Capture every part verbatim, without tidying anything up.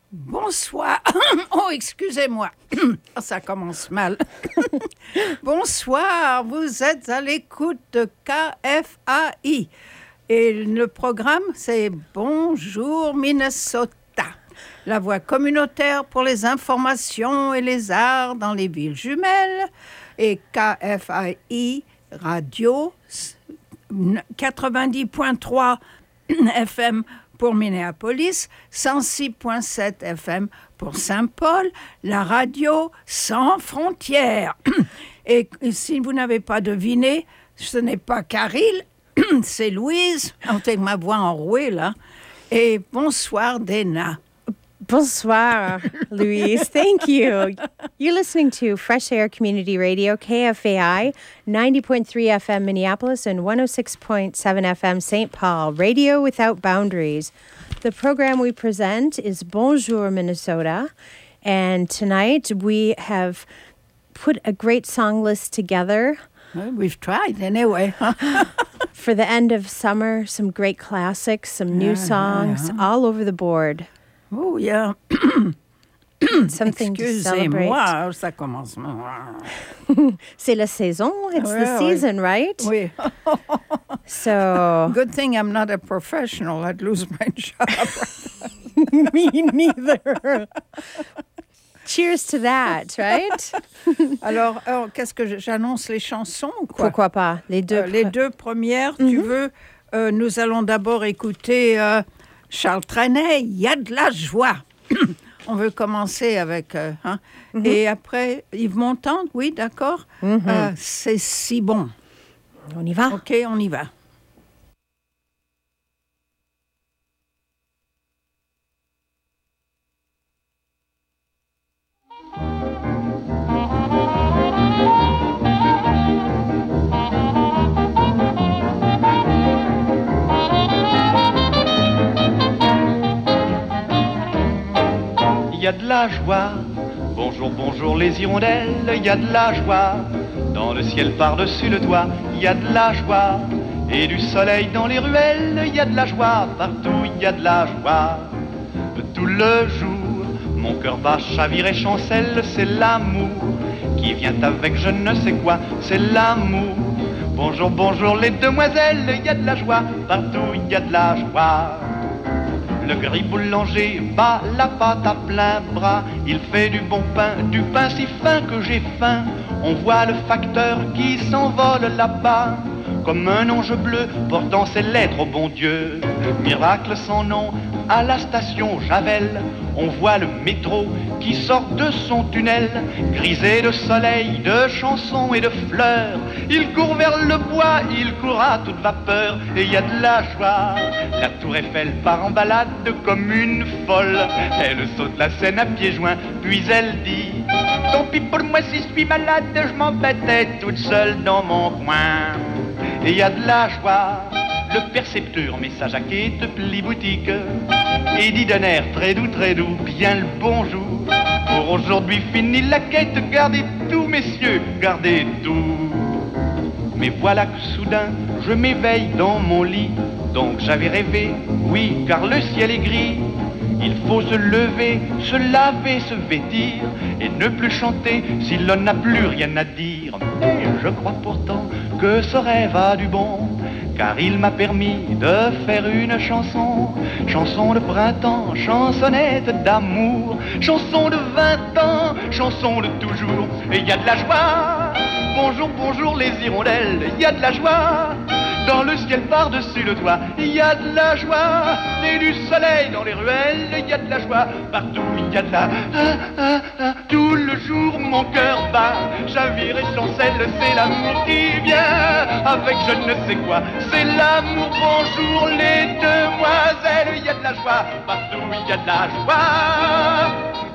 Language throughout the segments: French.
Bonsoir. Oh, excusez-moi. Ça commence mal. Bonsoir, vous êtes à l'écoute de K F A I. Et le programme, c'est Bonjour Minnesota. La voix communautaire pour les informations et les arts dans les villes jumelles. Et K F A I Radio quatre-vingt-dix point trois F M pour Minneapolis, cent six point sept F M pour Saint-Paul, la radio sans frontières. Et si vous n'avez pas deviné, ce n'est pas Caril, c'est Louise, avec ma voix enrouée là. Et bonsoir Dana. Bonsoir, Louise. Thank you. You're listening to Fresh Air Community Radio, K F A I, ninety point three F M Minneapolis and one oh six point seven F M Saint Paul, Radio Without Boundaries. The program we present is Bonjour Minnesota, and tonight we have put a great song list together. Well, we've tried anyway. For the end of summer, some great classics, some new yeah, songs, yeah, yeah. all over the board. Oh, yeah. Something to celebrate. Excusez-moi, ça commence. C'est la saison. It's ouais, the season, oui. right? Oui. So. Good thing I'm not a professional. I'd lose my job. Me neither. Cheers to that, right? alors, alors, qu'est-ce que j'annonce les chansons ou quoi? Pourquoi pas? Les deux, euh, les deux premières, mm-hmm. tu veux? Euh, nous allons d'abord écouter euh, Charles Trenet, Il y a de la joie. On veut commencer avec... Euh, hein? mm-hmm. Et après, Yves Montand, oui, d'accord. Mm-hmm. euh, c'est si bon. On y va? OK, on y va. Il y a de la joie, bonjour, bonjour les hirondelles, il y a de la joie, dans le ciel par-dessus le toit, il y a de la joie, et du soleil dans les ruelles, il y a de la joie, partout il y a de la joie. Tout le jour, mon cœur bat, chavire et chancelle, c'est l'amour qui vient avec je ne sais quoi, c'est l'amour. Bonjour, bonjour les demoiselles, il y a de la joie, partout il y a de la joie. Le gris boulanger bat la pâte à plein bras. Il fait du bon pain, du pain si fin que j'ai faim. On voit le facteur qui s'envole là-bas, comme un ange bleu portant ses lettres au bon Dieu. Miracle sans nom à la station Javel. On voit le métro qui sort de son tunnel, grisé de soleil, de chansons et de fleurs. Il court vers le bois, il court à toute vapeur, et il y a de la joie. La tour Eiffel part en balade comme une folle. Elle saute la Seine à pieds joints, puis elle dit: tant pis pour moi si je suis malade, je m'embêtais toute seule dans mon coin. Et il y a de la joie. Le percepteur met sa jaquette, plie boutique, et dit d'un air très doux, très doux, bien le bonjour. Pour aujourd'hui fini la quête, gardez tout messieurs, gardez tout. Mais voilà que soudain je m'éveille dans mon lit. Donc j'avais rêvé, oui, car le ciel est gris. Il faut se lever, se laver, se vêtir, et ne plus chanter si l'on n'a plus rien à dire. Mais je crois pourtant que ce rêve a du bon, car il m'a permis de faire une chanson. Chanson de printemps, chansonnette d'amour, chanson de vingt ans, chanson de toujours. Et il y a de la joie, bonjour, bonjour les hirondelles, il y a de la joie. Dans le ciel par-dessus le toit, il y a de la joie. Et du soleil dans les ruelles, il y a de la joie. Partout il y a de la... Ah, ah, ah. Tout le jour mon cœur bat, chavire et chancelle, c'est l'amour qui vient avec je ne sais quoi. C'est l'amour, bonjour les demoiselles, il y a de la joie. Partout il y a de la joie.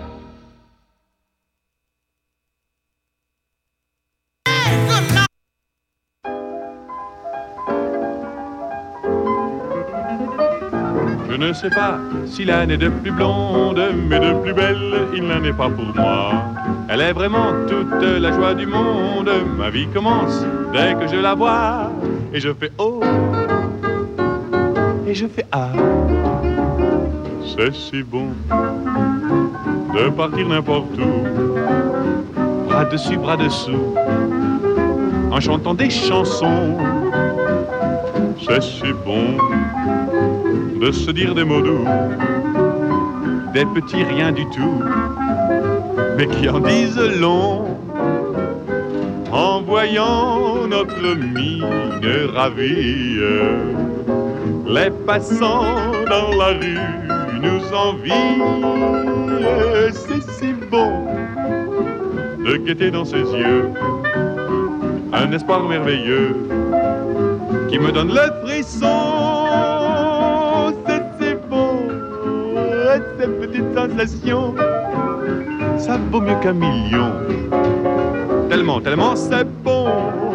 Je ne sais pas si l'âne est de plus blonde, mais de plus belle, il n'en est pas pour moi. Elle est vraiment toute la joie du monde. Ma vie commence dès que je la vois. Et je fais oh, et je fais ah. C'est si bon de partir n'importe où, bras dessus, bras dessous, en chantant des chansons. C'est si bon de se dire des mots doux, des petits riens du tout, mais qui en disent long. En voyant notre mine ravie, les passants dans la rue nous envient. C'est si bon de guetter dans ses yeux un espoir merveilleux qui me donne le frisson. C'est si bon, ces petites sensations, ça vaut mieux qu'un million. Tellement, tellement c'est bon.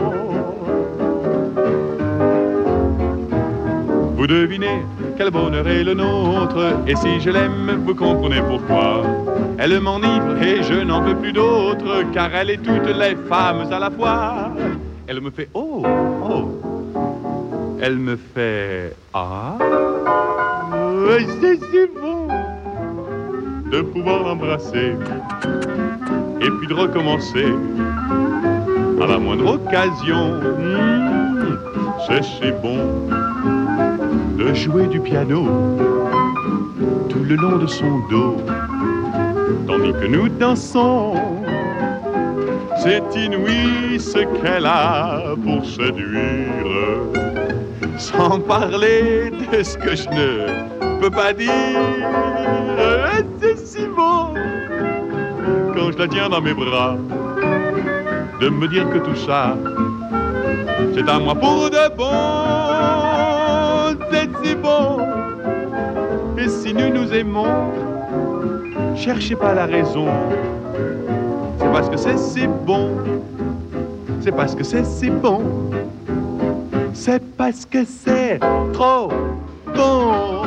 Vous devinez quel bonheur est le nôtre, et si je l'aime, vous comprenez pourquoi. Elle m'enivre et je n'en veux plus d'autre, car elle est toutes les femmes à la fois. Elle me fait oh, oh. Elle me fait ah. Et c'est si bon de pouvoir l'embrasser et puis de recommencer à la moindre occasion. Mmh, c'est si bon de jouer du piano tout le long de son dos, tandis que nous dansons. C'est inouï ce qu'elle a pour séduire, sans parler de ce que je ne peux pas dire. C'est si bon quand je la tiens dans mes bras, de me dire que tout ça, c'est à moi pour de bon. C'est si bon. Et si nous nous aimons, cherchez pas la raison. C'est parce que c'est si bon. C'est parce que c'est si bon. C'est parce que c'est trop bon.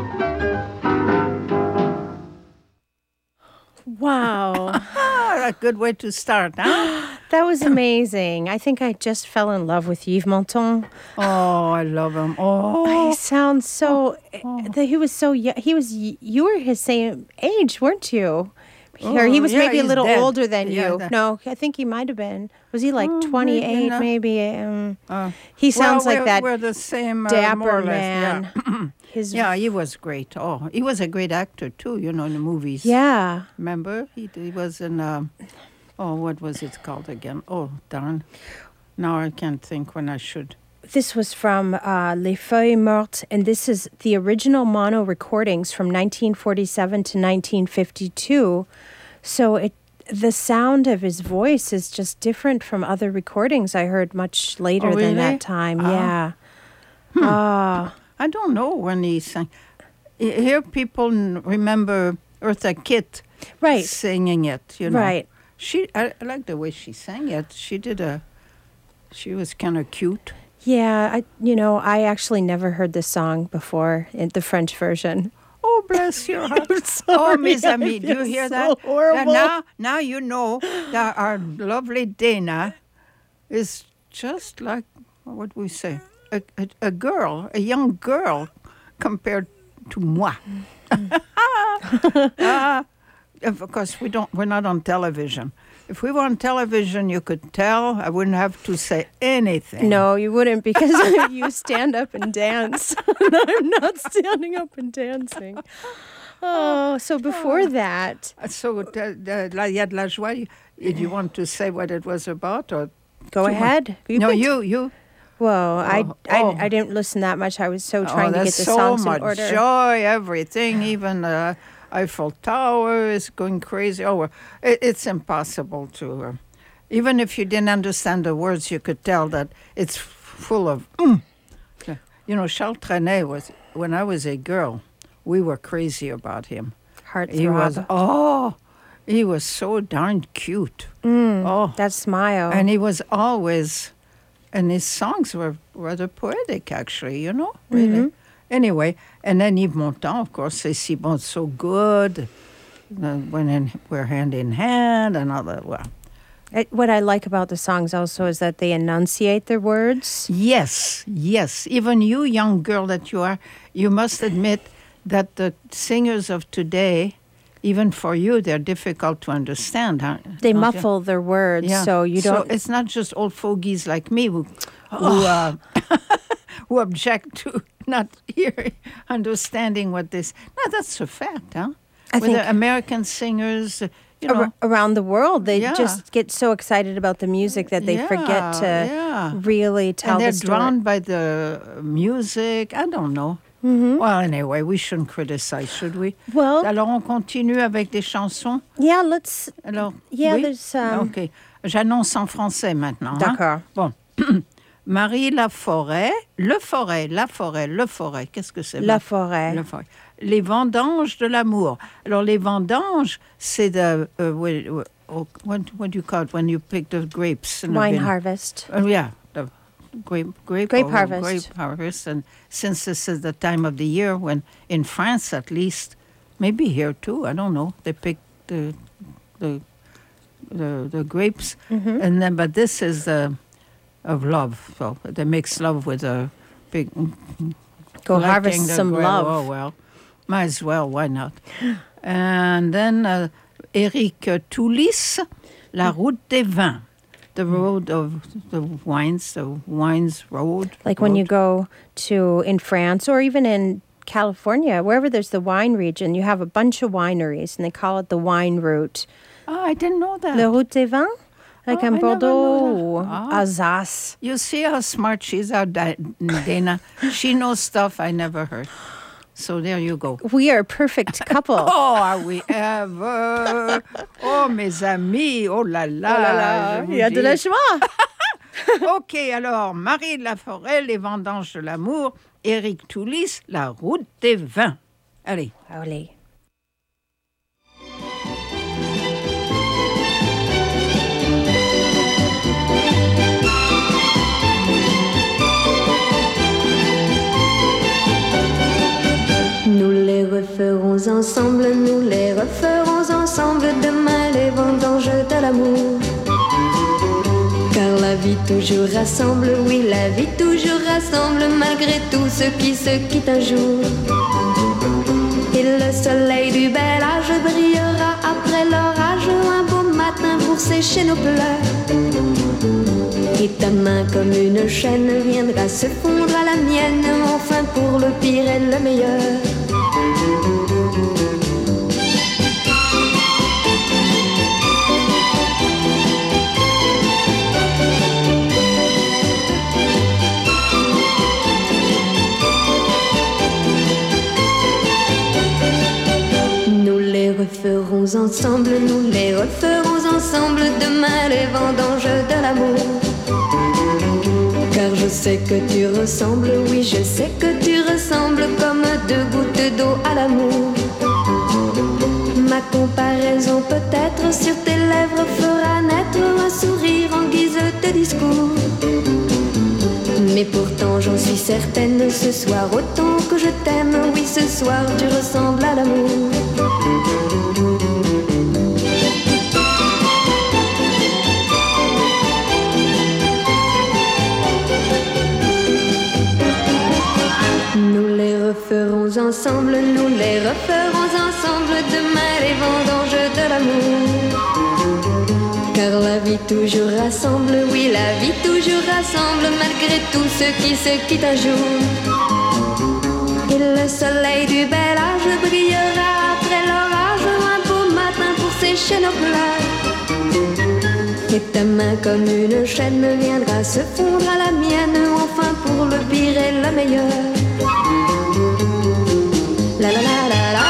Wow. A good way to start, huh? That was amazing. I think I just fell in love with Yves Montand. Oh, I love him. Oh, He sounds so. Oh. That he was so young. He was. You were his same age, weren't you? Oh, or he was yeah, maybe a he's little dead. older than Yeah, you. that- No, I think he might have been. Was he like Oh, maybe twenty-eight, not. maybe? Um, Uh, he sounds well, like we're, that We're the same, uh, dapper more or less. man. Yeah. His Yeah, he was great. Oh, he was a great actor too. You know, in the movies. Yeah. Remember, he he was in. Um, oh, what was it called again? Oh, darn! Now I can't think when I should. This was from uh, Les Feuilles Mortes, and this is the original mono recordings from nineteen forty-seven to nineteen fifty-two. So it, the sound of his voice is just different from other recordings I heard much later Oh, than really? that time. Ah. Yeah. Ah. I don't know when he sang. I- Here, people n- remember Eartha Kitt Right. singing it. You know, Right. She, I, I like the way she sang it. She did a. She was kind of cute. Yeah, I you know, I actually never heard this song before in the French version. Oh, bless your heart. Oh, sorry, Miss I Ami, do you feel hear so that? horrible. Now, now you know that our lovely Dana is just like, what do we say, a, a, a girl, a young girl compared to moi. uh, of course, we don't, we're not on television. If we were on television, you could tell I wouldn't have to say anything. No, you wouldn't because you stand up and dance. And I'm not standing up and dancing. Oh, so before that, So, the, the, la, y a de la joie. You, did you want to say what it was about? Or go too much? ahead. You no, can- you, you. Whoa, I, Oh, I, oh. I didn't listen that much. I was so trying oh, to get there's the so songs much in order. joy, everything, even uh, Eiffel Tower is going crazy. Oh, well, it, it's impossible to. Uh, even if you didn't understand the words, you could tell that it's full of. Mm. You know, Charles Trenet was when I was a girl. We were crazy about him. Heartthrob. He was oh, he was so darn cute. Mm, Oh, that smile. and he was always, and his songs were rather poetic, actually, you know, really. Anyway, and then Yves Montand, of course, c'est si bon, so good. Uh, when in, we're hand in hand and all that. Well, It- what I like about the songs also is that they enunciate their words. yes, yes. Even you, young girl that you are, you must admit that the singers of today, even for you, they're difficult to understand. Huh? They Don't muffle you? Their words, yeah. so you don't... So it's not just old fogies like me who, who, uh, who object to not hearing, understanding what this... No, that's a fact, huh? I With think the American singers, you know... Ar- around the world, they Yeah. just get so excited about the music that they Yeah, forget to yeah. really tell and they're the story. drowned by the music. I don't know. Mm-hmm. Well, anyway, we shouldn't criticize, should we? Well- Alors, on continue avec des chansons. Yeah, let's... Alors, Yeah, oui? there's... Um, OK. J'annonce en français maintenant. D'accord. Hein? Bon. Marie Laforêt, Le Forêt, La Forêt, Le Forêt. Qu'est-ce que c'est? La Forêt. La Forêt. Les vendanges de l'amour. Alors, les vendanges, c'est de... Uh, what, what, what do you call it when you pick the grapes? in the Wine vine- harvest. Oh, yeah, the grape, grape, Grape or harvest. Grape harvest. And since this is the time of the year when, in France at least, maybe here too, I don't know, they pick the the the, the grapes, Mm-hmm. and then but this is the of love. So they mix love with a big. Go collecting harvest the some grape. love. Oh well, might as well. Why not? And then uh, Éric Toulis, La Route des Vins. The road of the wines, the wines road. Like when you road. go to, in France or even in California, wherever there's the wine region, you have a bunch of wineries and they call it the wine route. Oh, I didn't know that. Le Route des Vins? Like Oh, I in never Bordeaux knew or that. Ah. Alsace. You see how smart she is, how Da- Dana. She knows stuff I never heard. So there you go. We are a perfect couple. Oh, are we ever? Oh, mes amis. Oh là là. je vous Il y a de la dis. joie. OK, alors, Marie Laforêt, Les vendanges de l'amour. Éric Toulis, La route des vins. Allez. Allez. Nous les referons ensemble, nous les referons ensemble demain les vendanges de l'amour. Car la vie toujours rassemble, oui la vie toujours rassemble malgré tout ce qui se quitte un jour. Et le soleil du bel âge brillera après l'orage un beau matin pour sécher nos pleurs. Et ta main comme une chaîne viendra se fondre à la mienne, enfin pour le pire et le meilleur. Nous les referons ensemble, nous les referons ensemble demain les vendanges de l'amour. Car je sais que tu ressembles, oui je sais que tu ressembles comme deux gouttes d'eau à l'amour. Ma comparaison peut-être sur tes lèvres fera naître un sourire en guise de discours. Mais pourtant j'en suis certaine, ce soir autant que je t'aime, oui ce soir tu ressembles à l'amour. Nous les referons ensemble, nous les referons ensemble demain les vendanges de l'amour. Car la vie toujours rassemble, oui la vie toujours rassemble malgré tout ce qui se quitte un jour. Et le soleil du bel âge brillera après l'orage un beau matin pour sécher nos pleurs. Et ta main comme une chaîne viendra se fondre à la mienne, enfin pour le pire et le meilleur. La la la la la.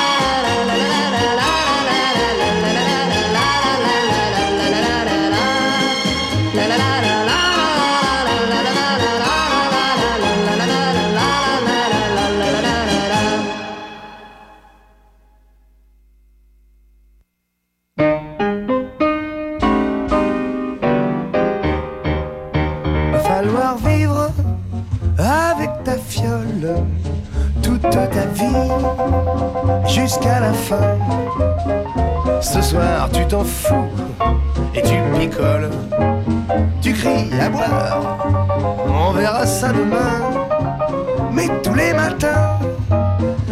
Va falloir vivre avec ta fiole toute ta vie jusqu'à la fin. Ce soir tu t'en fous et tu picoles, tu cries à boire, on verra ça demain. Mais tous les matins tu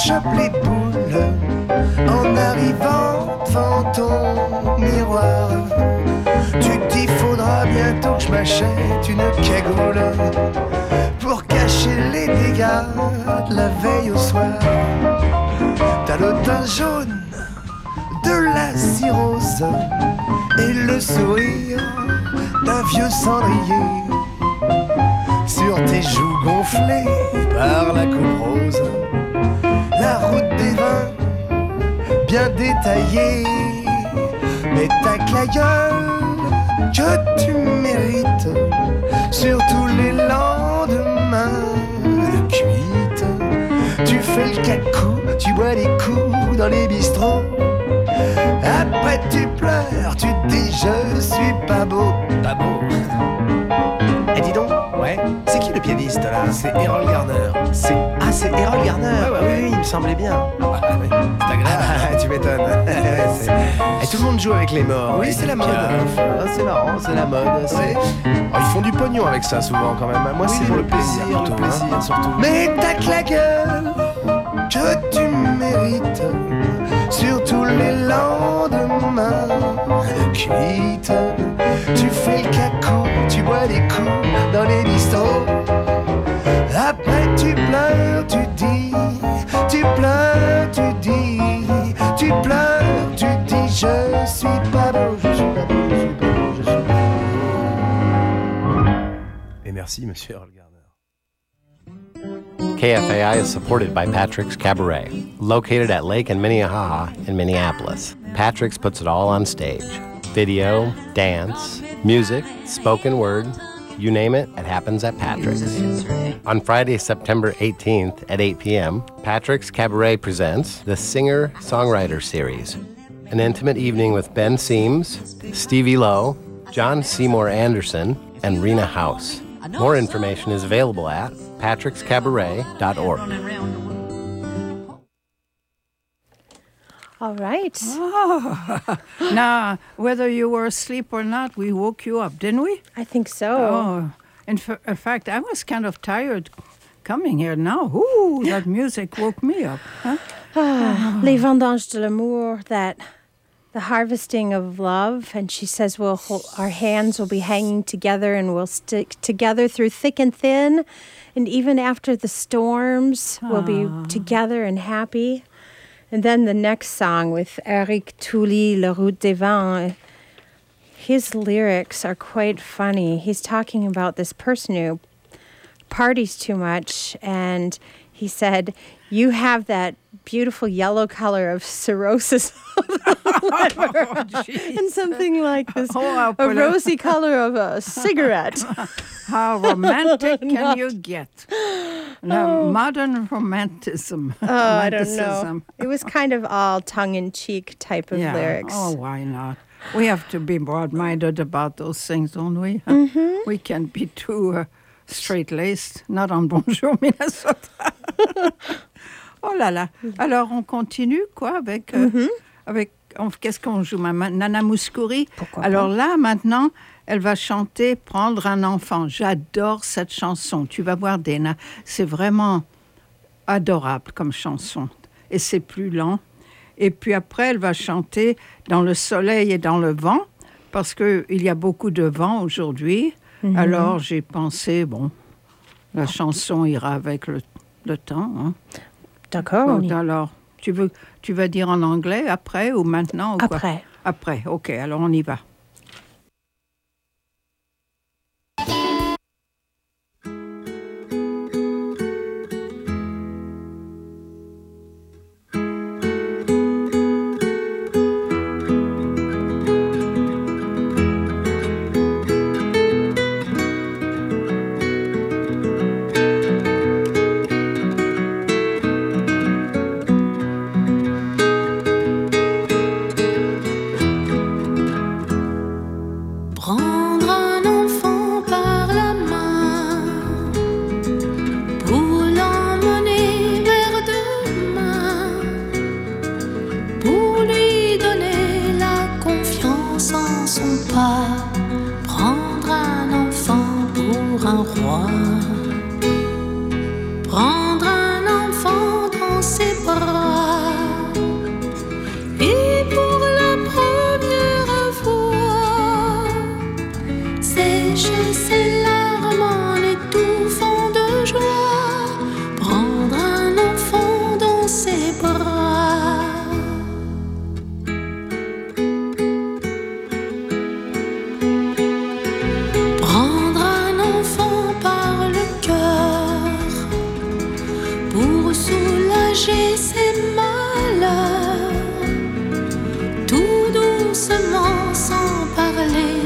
chope les boules en arrivant devant ton miroir. Tu te dis faudra bientôt que je m'achète une cagoule pour cacher les dégâts de la veille au soir. T'as le teint jaune de la cirrhose et le sourire d'un vieux cendrier sur tes joues gonflées par la coupe rose. La route des vins bien détaillée, mais t'as que la gueule que tu mérites sur tous les lendemains de cuite. Tu fais le cacou, tu bois des coups dans les bistrots. Après tu pleures, tu te dis je suis pas beau, pas beau. Eh dis donc, ouais, c'est qui le pianiste là? C'est Errol Garner. C'est... Ah c'est Errol Garner, ouais, ouais, oui, oui, il me semblait bien. Ah, bah, oui. C'est agréable. Ah, tu m'étonnes. c'est... Et tout le monde joue avec les morts. Oui, c'est la mode. Ah, c'est marrant, c'est la mode. C'est... Ouais. Oh, ils font du pognon avec ça souvent quand même. Moi oui, c'est pour le plaisir, le plaisir, plaisir hein. Surtout. Mais t'as que la gueule que tu mérites sur tous les lendemains de cuite. Tu fais le cacou, tu bois des coups dans les bistrots. Après tu pleures, tu dis, tu pleures, tu dis, tu pleures, tu dis je suis pas beau, je suis pas beau, je suis pas beau, je suis pas beau. Et merci monsieur Errol Garner. K F A I is supported by Patrick's Cabaret, located at Lake and Minnehaha in Minneapolis. Patrick's puts it all on stage. Video, dance, music, spoken word, you name it, it happens at Patrick's. On Friday, September eighteenth at eight p.m., Patrick's Cabaret presents the Singer-Songwriter Series, an intimate evening with Ben Seams, Stevie Lowe, John Seymour Anderson, and Rena House. More information is available at patricks cabaret dot org. All right. Oh. Now, whether you were asleep or not, we woke you up, didn't we? I think so. Oh, in, f- in fact, I was kind of tired coming here now. Ooh, that music woke me up. Huh? Ah, Les vendanges de l'amour, that the harvesting of love. And she says we'll hold, our hands will be hanging together and we'll stick together through thick and thin. And even after the storms, ah. we'll be together and happy. And then the next song with Eric Touly, La Route des Vents, his lyrics are quite funny. He's talking about this person who parties too much, and he said, you have that beautiful yellow color of cirrhosis of the liver, oh, and something like this, oh, a rosy color of a cigarette. How romantic can you get? Now, oh. Modern romanticism. Oh, I don't know. It was kind of all tongue-in-cheek type of yeah. lyrics. Oh, why not? We have to be broad-minded about those things, don't we? Mm-hmm. We can't be too uh, straight-laced. Not on Bonjour Minnesota. Oh là là. Alors, on continue, quoi, avec... Euh, mm-hmm. avec on, qu'est-ce qu'on joue, ma, Nana Mouskouri? Pourquoi Alors pas? là, maintenant... Elle va chanter « Prendre un enfant ». J'adore cette chanson. Tu vas voir, Dana, c'est vraiment adorable comme chanson. Et c'est plus lent. Et puis après, elle va chanter « Dans le soleil et dans le vent » parce qu'il y a beaucoup de vent aujourd'hui. Mm-hmm. Alors, j'ai pensé, bon, la chanson ira avec le, le temps. Hein. D'accord. Donc, alors, tu, veux, tu vas dire en anglais après ou maintenant ou quoi? Après. Après, OK. Alors, on y va. Prendre un enfant dans ses bras.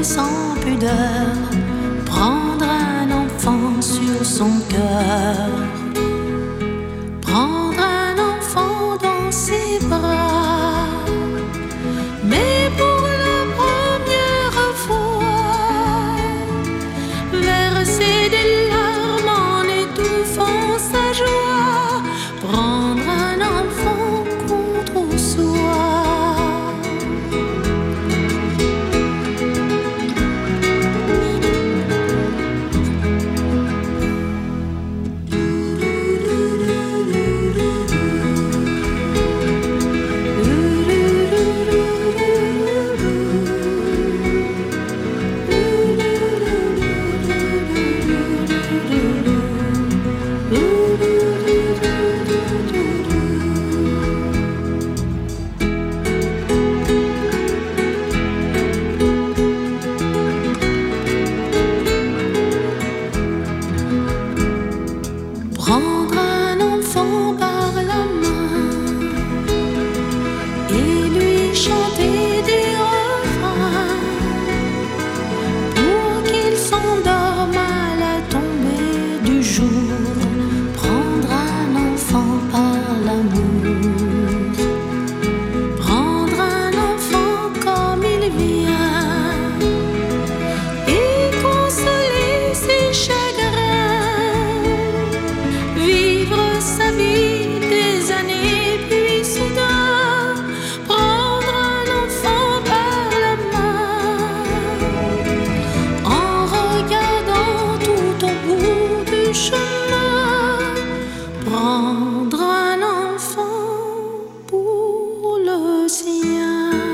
sans pudeur, prendre un enfant sur son cœur, prendre un enfant dans ses bras, mais pour la première fois, verser des larmes en étouffant sa joie, prendre un enfant contre soi. Prendre un enfant par la main et lui chanter des refrains pour qu'il s'endorme à la tombée du jour. Prendre un enfant par l'amour, prendre un enfant comme il vient et consoler ses chagrins, vivre sa vie des années, puis soudain prendre un enfant par la main en regardant tout au bout du chemin, prendre un enfant pour le sien.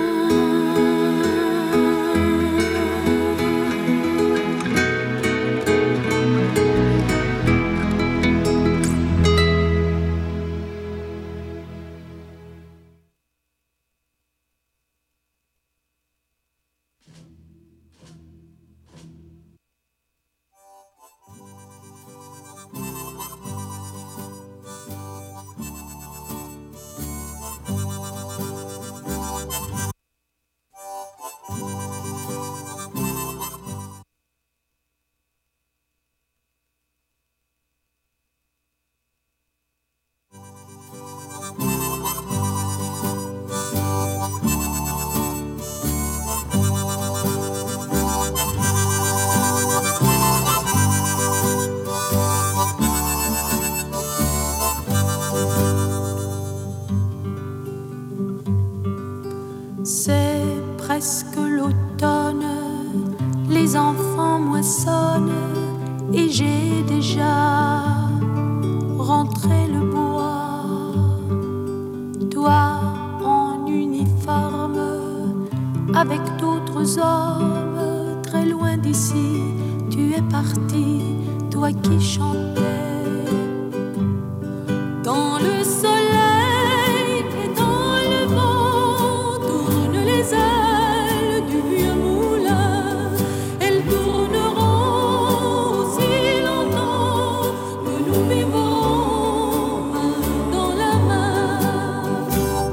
C'est presque l'automne, les enfants moissonnent et j'ai déjà rentré le bois. Toi en uniforme, avec d'autres hommes, très loin d'ici, tu es parti, toi qui chantais dans le soleil et dans le vent. Tourne les ailes du vieux moulin, elles tourneront aussi longtemps que nous vivrons main dans la main.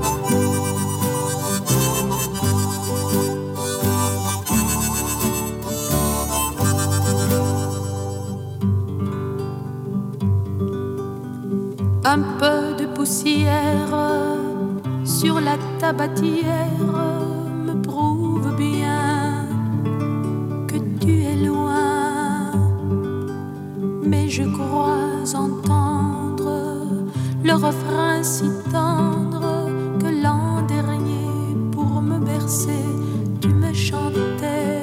Un peu de poussière sur la tabatière me prouve bien que tu es loin, mais je crois entendre le refrain si tendre que l'an dernier, pour me bercer, tu me chantais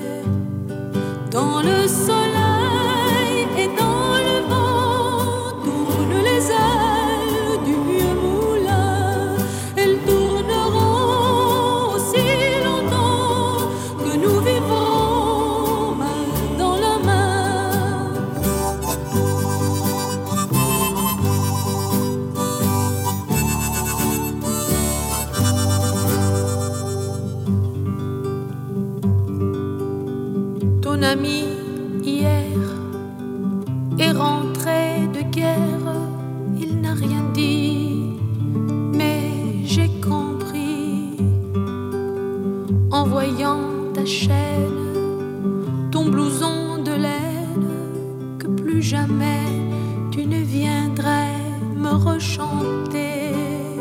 dans le soleil et dans le vent. Tourne les ailes du vieux moulin, elles tourneront aussi longtemps que nous vivrons main dans la main. Ton ami hier est rentré de guerre, il n'a rien dit, mais j'ai compris en voyant ta chaîne ton blouson de laine, que plus jamais tu ne viendrais me rechanter.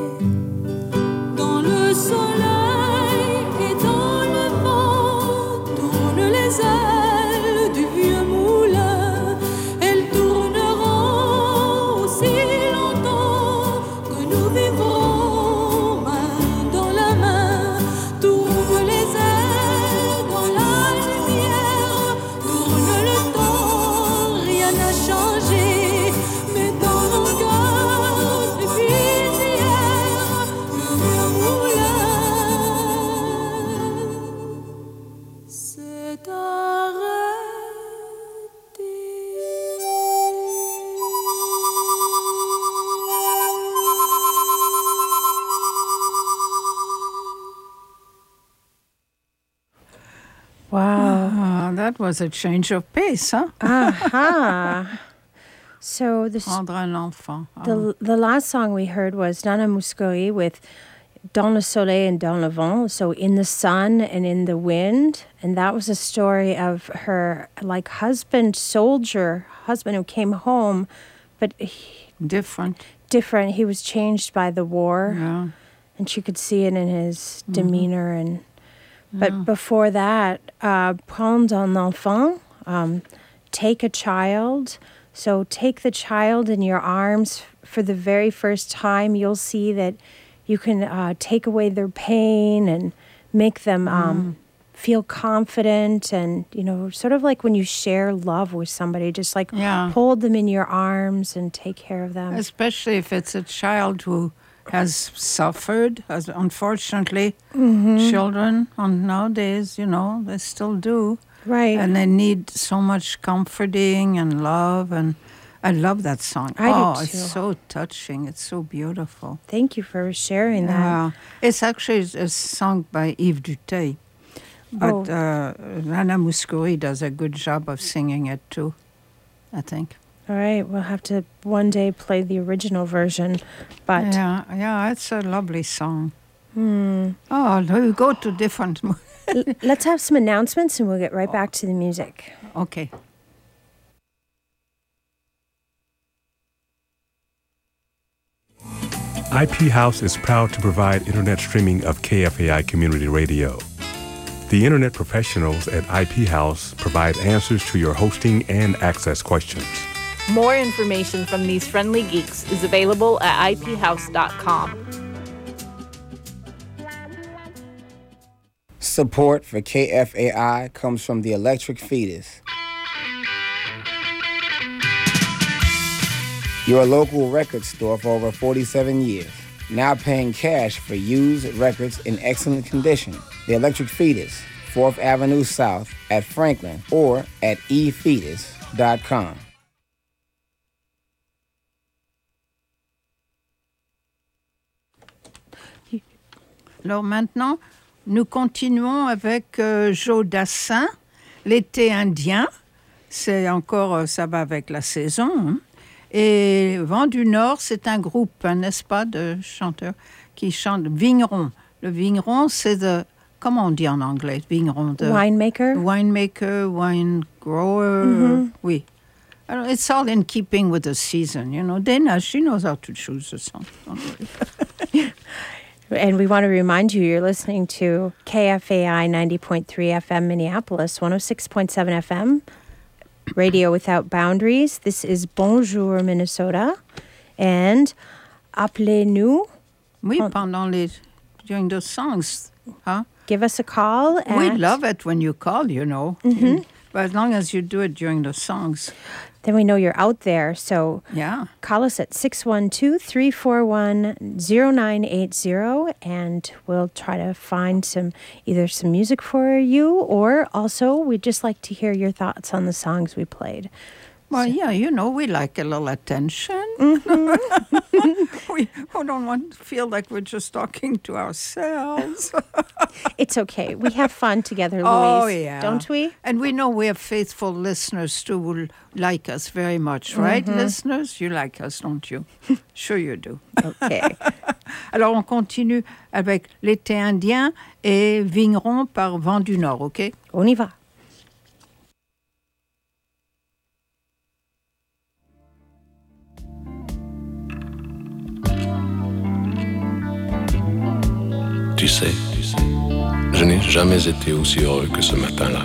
Dans le soleil et dans le vent tournent les ailes du vieux moulin. Elles tourneront aussi longtemps que nous vivrons main dans la main. Tourne les ailes dans la lumière, tourne le temps, rien n'a changé. Mais dans nos cœurs depuis hier, le vieux moulin s'est arrêté. Wow. Ah, that was a change of pace, huh? Aha. So the, s- Prendre un enfant. Ah. the the last song we heard was Nana Mouskouri with Dans le soleil and dans le vent, so in the sun and in the wind. And that was a story of her, like, husband, soldier, husband who came home, but he, Different. different. He was changed by the war. Yeah. And she could see it in his demeanor. And But before that, uh, prendre un enfant, um, take a child. So take the child in your arms for the very first time. You'll see that you can uh, take away their pain and make them um, feel confident. And, you know, sort of like when you share love with somebody, just like Yeah. hold them in your arms and take care of them. Especially if it's a child who has suffered, as unfortunately, children on nowadays, you know, they still do. Right. And they need so much comforting and love. And I love that song. I do oh, too. it's so touching. It's so beautiful. Thank you for sharing that. Yeah. It's actually a song by Yves Duteil. But Oh. uh, Nana Mouskouri does a good job of singing it too, I think. All right, we'll have to one day play the original version, but Yeah, yeah, it's a lovely song. hmm. Oh, we go to different. mo- L- let's have some announcements and we'll get right back to the music. Okay. I P House is proud to provide internet streaming of K F A I Community Radio. The internet professionals at I P House provide answers to your hosting and access questions. More information from these friendly geeks is available at I P house dot com. Support for K F A I comes from the Electric Fetus, your local record store for over forty-seven years, now paying cash for used records in excellent condition. The Electric Fetus, fourth Avenue South at Franklin, or at e fetus dot com. Alors maintenant, nous continuons avec euh, Joe Dassin, l'été indien. C'est encore, euh, ça va avec la saison. hein. Et Vent du Nord, c'est un groupe, hein, n'est-ce pas, de chanteurs qui chantent vigneron. Le vigneron, c'est de, comment on dit en anglais, vigneron? De, Winemaker. winemaker, wine grower. Oui. Alors, it's all in keeping with the season, you know. Dana, she knows how to choose a song. Don't worry. And we want to remind you, you're listening to K F A I ninety point three F M Minneapolis, one oh six point seven F M, Radio Without Boundaries. This is Bonjour Minnesota. And appelez-nous. Oui, Oh. pendant les, during the songs, huh? Give us a call. At, We love it when you call, you know. Mhm. But as long as you do it during the songs. Then we know you're out there. So Yeah. call us at six one two, three four one, zero nine eight zero, and we'll try to find some either some music for you, or also we'd just like to hear your thoughts on the songs we played. Well, yeah, you know, we like a little attention. we, we don't want to feel like we're just talking to ourselves. It's okay. We have fun together, Louise. Oh, yeah. Don't we? And we know we have faithful listeners too who like us very much, right, listeners? You like us, don't you? Sure you do. Okay. Alors, on continue avec l'été indien et vigneron par Vent du Nord, OK? On y va. Tu sais, je n'ai jamais été aussi heureux que ce matin-là.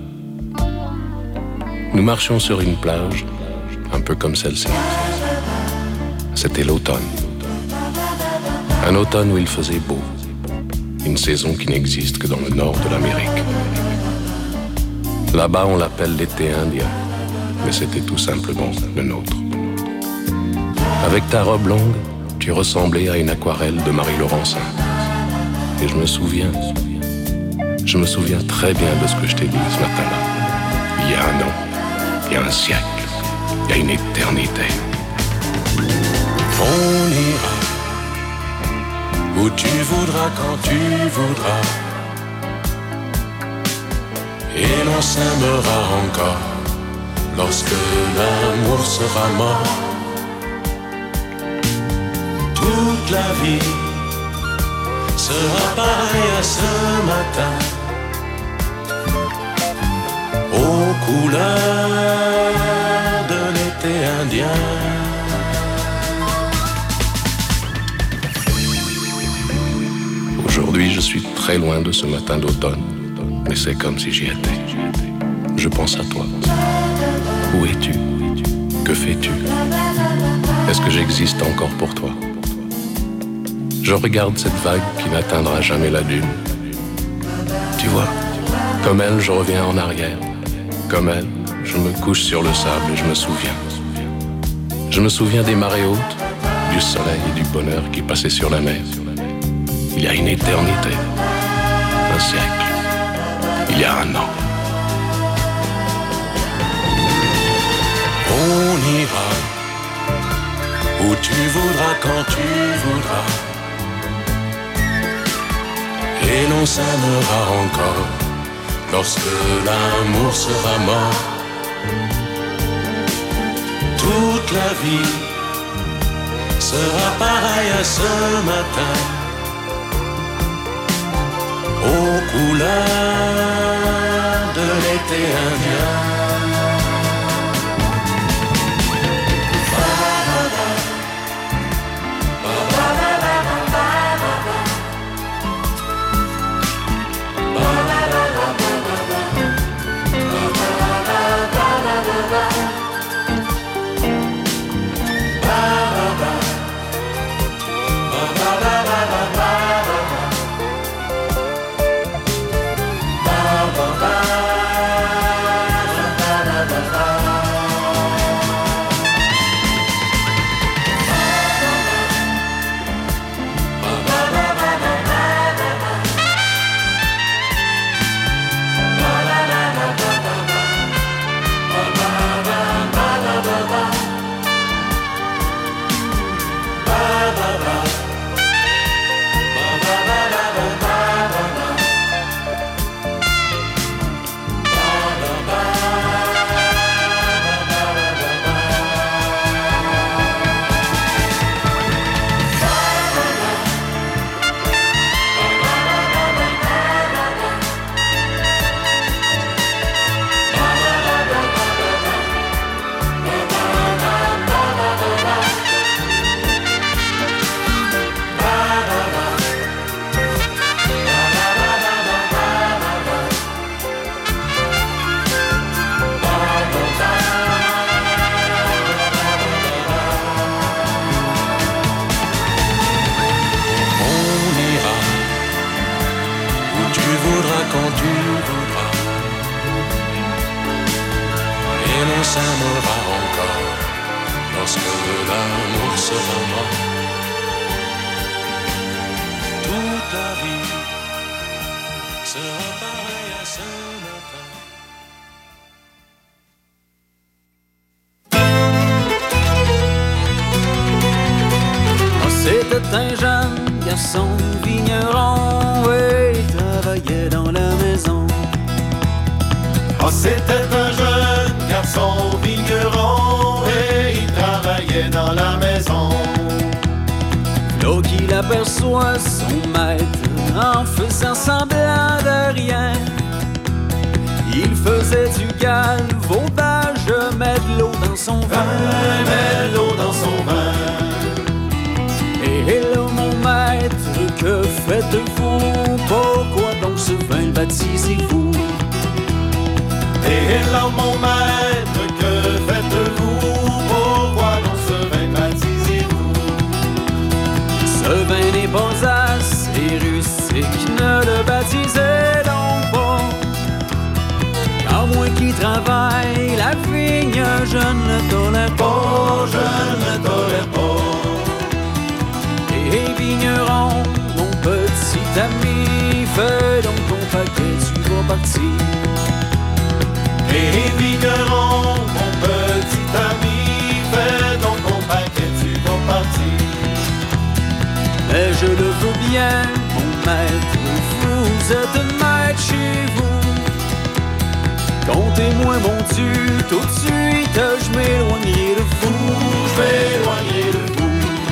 Nous marchions sur une plage, un peu comme celle-ci. C'était l'automne. Un automne où il faisait beau. Une saison qui n'existe que dans le nord de l'Amérique. Là-bas, on l'appelle l'été indien, mais c'était tout simplement le nôtre. Avec ta robe longue, tu ressemblais à une aquarelle de Marie Laurencin. Et je me souviens, je me souviens très bien de ce que je t'ai dit ce matin-là. Il y a un an, il y a un siècle, il y a une éternité. On ira où tu voudras, quand tu voudras, et l'on s'aimera encore lorsque l'amour sera mort. Toute la vie sera pareille à ce matin, aux couleurs de l'été indien. Aujourd'hui, je suis très loin de ce matin d'automne, mais c'est comme si j'y étais. Je pense à toi. Où es-tu? Que fais-tu? Est-ce que j'existe encore pour toi? Je regarde cette vague qui n'atteindra jamais la dune. Tu vois, comme elle, je reviens en arrière. Comme elle, je me couche sur le sable et je me souviens. Je me souviens des marées hautes, du soleil et du bonheur qui passaient sur la mer. Il y a une éternité, un siècle, il y a un an. On ira où tu voudras, quand tu voudras, et l'on s'aimera encore lorsque l'amour sera mort. Toute la vie sera pareille à ce matin, aux couleurs de l'été indien. S'aimera encore lorsque l'amour sera mort. Toute la vie sera pareille à ce matin. Oh, c'était un jeune garçon vigneron, et il travaillait dans la maison. Oh, c'était un jeune garçon vigneron et il travaillait dans la maison. L'eau qu'il aperçoit son maître en faisant semblant de rien. Il faisait du galvaudage, met de l'eau dans son vin, met de l'eau dans son vin. Et là mon maître que faites-vous? Pourquoi donc ce vin le baptisez-vous? Et là, mon maître, que faites-vous? Pourquoi donc ce vin baptisez-vous? Ce vin n'est pas assez rustique, ne le baptisez donc pas. Car moi qui travaille la vigne, je ne le tolère pas, je ne le tolère pas. Et vigneron, mon petit ami, fais donc ton paquet, tu vas partir. Et vigneron, mon petit ami, fais donc ton paquet, tu vas partir. Mais je le veux bien, mon maître, vous êtes maître chez vous. Comptez-moi mon Dieu, tout de suite je m'éloignerai de vous, je m'éloignerai de vous.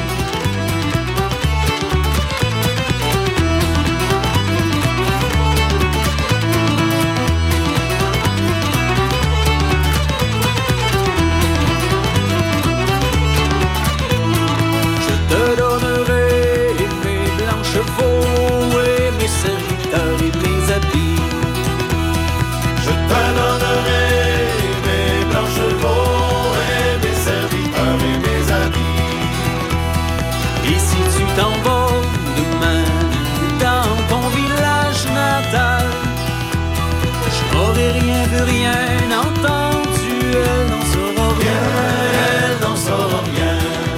Je te donnerai mes blancs chevaux et mes serviteurs et mes habits. Je te donnerai mes blancs chevaux et mes serviteurs et mes habits. Et si tu t'en vas demain dans ton village natal, je n'aurai rien vu, rien entendu, elle n'en saura rien, Elle n'en saura rien.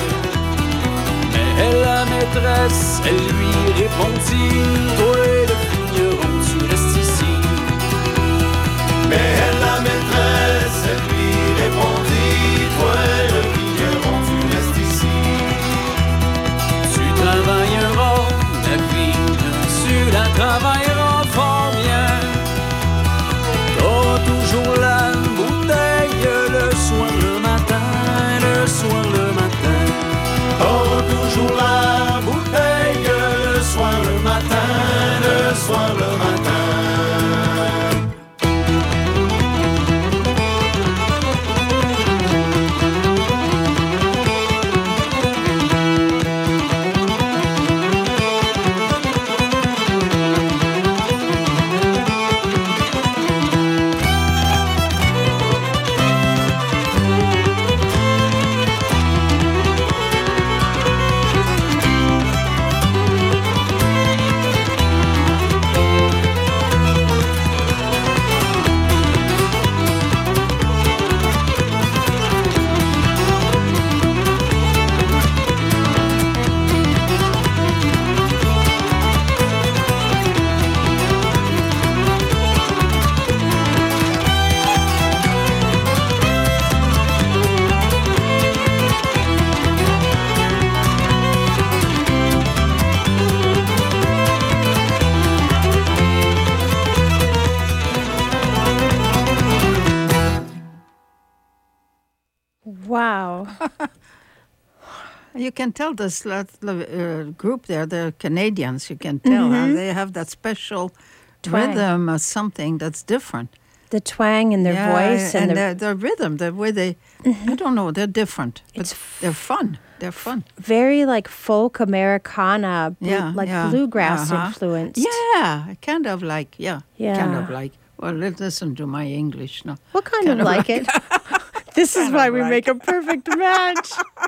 mais la maîtresse, elle lui répondit, toi le vigneron, tu restes ici. Mais elle, la maîtresse, elle lui répondit, toi le vigneron, tu restes ici. Tu travailleras la vigne, tu la travailleras fort bien. T'auras toujours la bouteille le soir, le matin, le soir, le matin. T'auras toujours la bouteille le soir, le matin, le soir, le matin. Wow. You can tell this uh, group there, they're Canadians, you can tell. Mhm. Huh? They have that special Twang. rhythm or something that's different. The twang in their Yeah, voice and, and the, the, the rhythm, the way they, I don't know, they're different. But It's they're fun. They're fun. very like folk Americana, blu- Yeah, like yeah, bluegrass uh-huh. influenced. Yeah, kind of like, yeah, kind Yeah. of like, well, let- listen to my English now. What kind, of like it? This is Kind why of we like make a perfect match.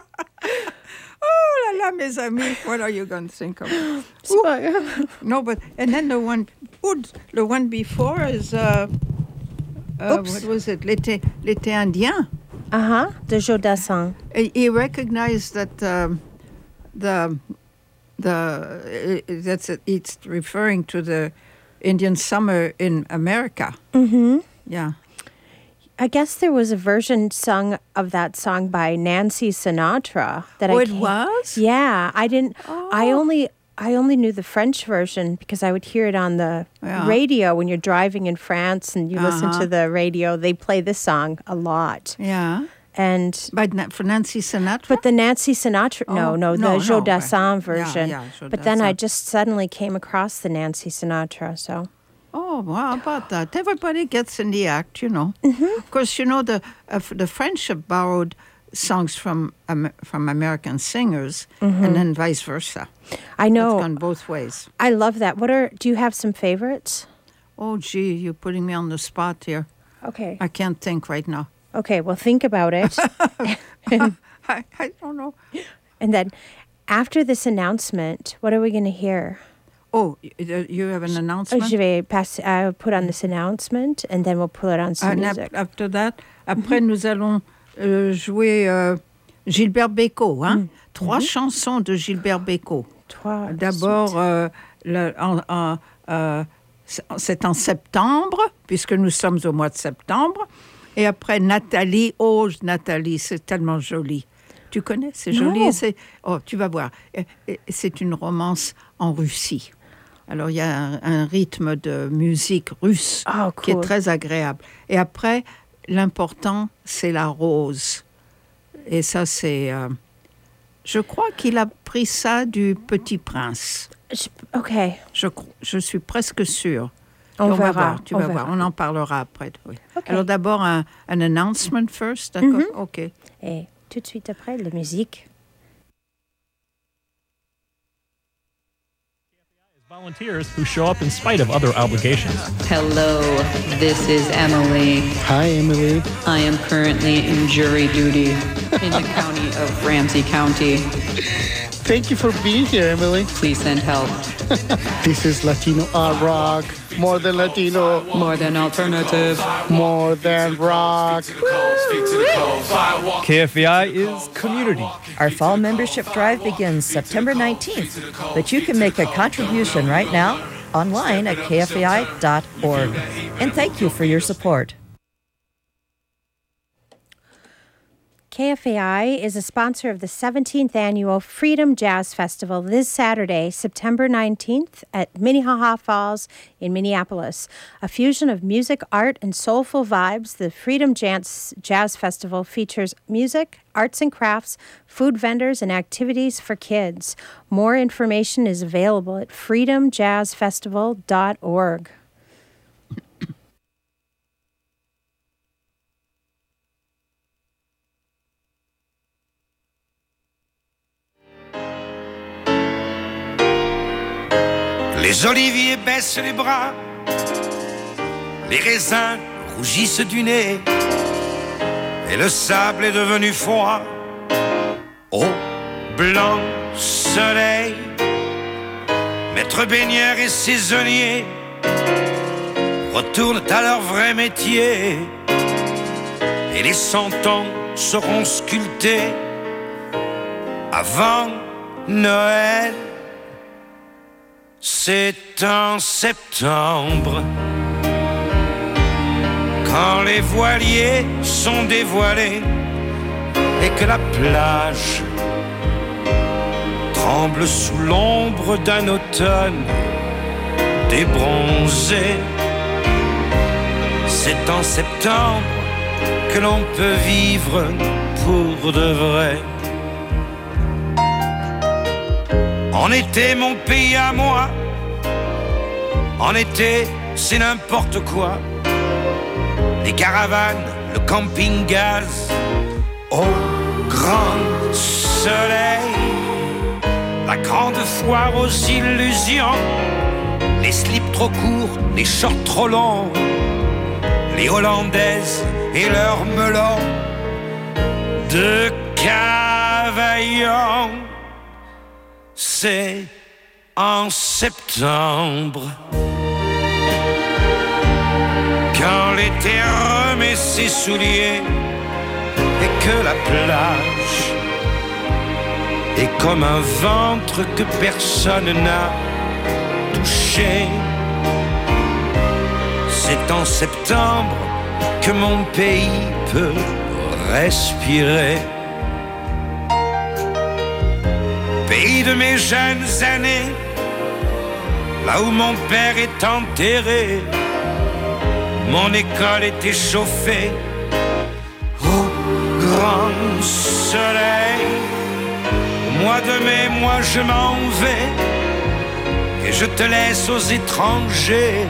Oh la la, mes amis, what are you going to think of? Ooh. No, but, and then the one, ooh, the one before is, uh, uh, Oops. what was it? L'été, l'été indien. Uh-huh. De Joe Dassin. He he recognized that um, the, the, uh, that's, it, it's referring to the Indian summer in America. Mm-hmm. Yeah. I guess there was a version sung of that song by Nancy Sinatra that Oh, I it can't- was? Yeah, I didn't. I Oh. only I only knew the French version because I would hear it on the Yeah. radio when you're driving in France and you listen Uh-huh. to the radio. They play this song a lot. Yeah. And By Na- for Nancy Sinatra? but the Nancy Sinatra, no, Oh, no, the no, Joe no, Dassin yeah, version. yeah, Joe but then I Dassin. just suddenly came across the Nancy Sinatra. So Oh, wow, about that. Everybody gets in the act, you know. Mm-hmm. Of course, you know, the uh, f- the French have borrowed songs from um, from American singers, Mhm. and then vice versa. I know. It's gone both ways. I love that. What are? Do you have some favorites? Oh, gee, you're putting me on the spot here. Okay. I can't think right now. Okay, well, think about it. and, I, I don't know. And then, after this announcement, what are we going to hear? Oh, y- you have an announcement? Je vais passer, uh, put on this announcement, and then we'll put it on some And music. ap- after that, après, nous allons euh, jouer euh, Gilbert Bécaud. Hein? Trois chansons de Gilbert Bécaud. Trois. D'abord, euh, le- en- en- euh, c'est en septembre, puisque nous sommes au mois de septembre. Et après, Nathalie. Oh, Nathalie, c'est tellement joli. Tu connais? C'est joli. Non. Et c'est, oh, tu vas voir. Et- et C'est une romance en Russie. Alors, il y a un, un rythme de musique russe Oh, qui est cool. très agréable. Et après, l'important, c'est la rose. Et ça, c'est... euh, je crois qu'il a pris ça du Petit Prince. Je- OK. Je, cro- je suis presque sûre. On va verra, voir, tu on vas verra. voir. On en parlera après. Oui. OK. Alors d'abord, un, un announcement first, d'accord? Mhm. OK. Et tout de suite après, la musique. Volunteers who show up in spite of other obligations. Hello, this is Emily. Hi, Emily. I am currently in jury duty in the county of Ramsey County. Thank you for being here, Emily. Please send help. This is Latino Art Rock. More than Latino. More than alternative. More than rock. K F A I is community. Our fall membership drive begins September nineteenth, but you can make a contribution right now online at k f a i dot org. And thank you for your support. K F A I is a sponsor of the seventeenth Annual Freedom Jazz Festival this Saturday, September nineteenth at Minnehaha Falls in Minneapolis. A fusion of music, art, and soulful vibes, the Freedom Jazz, Jazz Festival features music, arts and crafts, food vendors, and activities for kids. More information is available at freedom jazz festival dot org. Les oliviers baissent les bras, les raisins rougissent du nez, et le sable est devenu froid au blanc soleil. Maître baigneur et saisonnier retournent à leur vrai métier, et les cent ans seront sculptés avant Noël. C'est en septembre, quand les voiliers sont dévoilés et que la plage tremble sous l'ombre d'un automne débronzé. C'est en septembre que l'on peut vivre pour de vrai. En été, mon pays à moi. En été, c'est n'importe quoi. Les caravanes, le camping-gaz, au grand soleil. La grande foire aux illusions. Les slips trop courts, les shorts trop longs. Les Hollandaises et leurs melons de Cavaillon. C'est en septembre, quand l'été remet ses souliers et que la plage est comme un ventre que personne n'a touché. C'est en septembre que mon pays peut respirer. Pays de mes jeunes années, là où mon père est enterré, mon école était chauffée au grand soleil. Au mois de mai, moi je m'en vais et je te laisse aux étrangers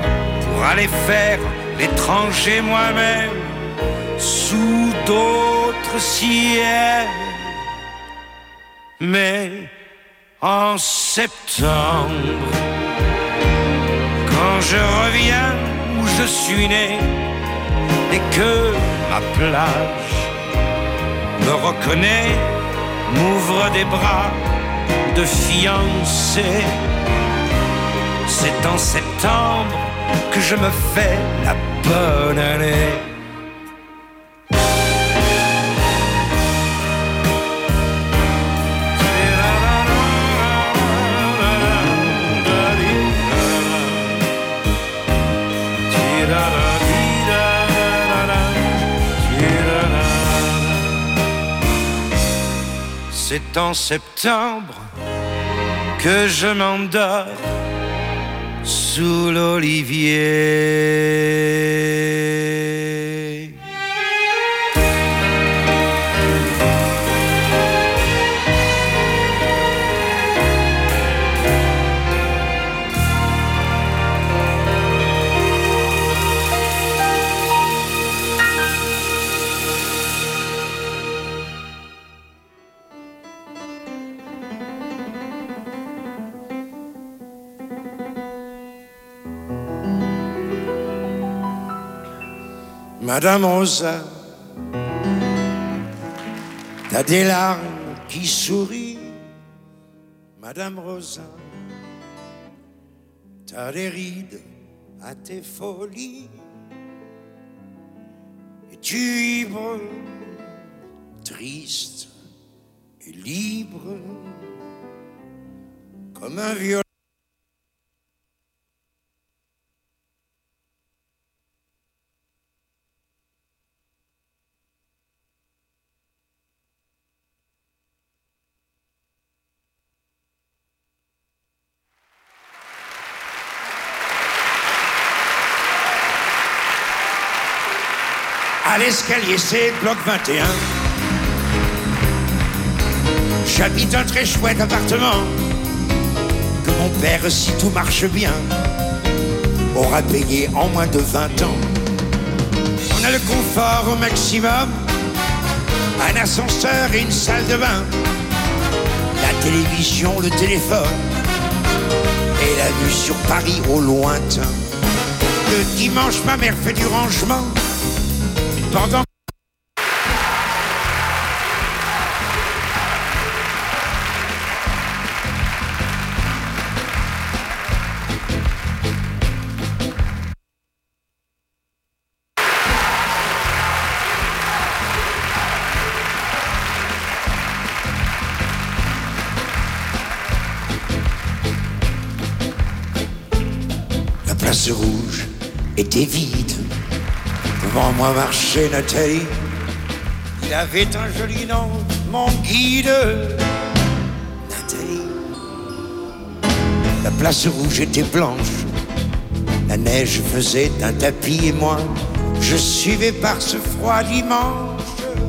pour aller faire l'étranger moi-même sous d'autres notre ciel. Mais en septembre, quand je reviens où je suis né et que ma plage me reconnaît, m'ouvre des bras de fiancé, c'est en septembre que je me fais la bonne année. C'est en septembre que je m'endors sous l'olivier. Madame Rosa, t'as des larmes qui sourient. Madame Rosa, t'as des rides à tes folies. Et tu vibres, triste et libre, comme un violon. À l'escalier, c'est bloc vingt et un. J'habite un très chouette appartement que mon père, si tout marche bien, aura payé en moins de vingt ans. On a le confort au maximum, un ascenseur et une salle de bain, la télévision, le téléphone et la vue sur Paris au lointain. Le dimanche, ma mère fait du rangement. Pendant la place rouge était vide. Devant moi marchait Nathalie. Il avait un joli nom, mon guide. Nathalie. La place rouge était blanche. La neige faisait un tapis et moi, je suivais par ce froid dimanche.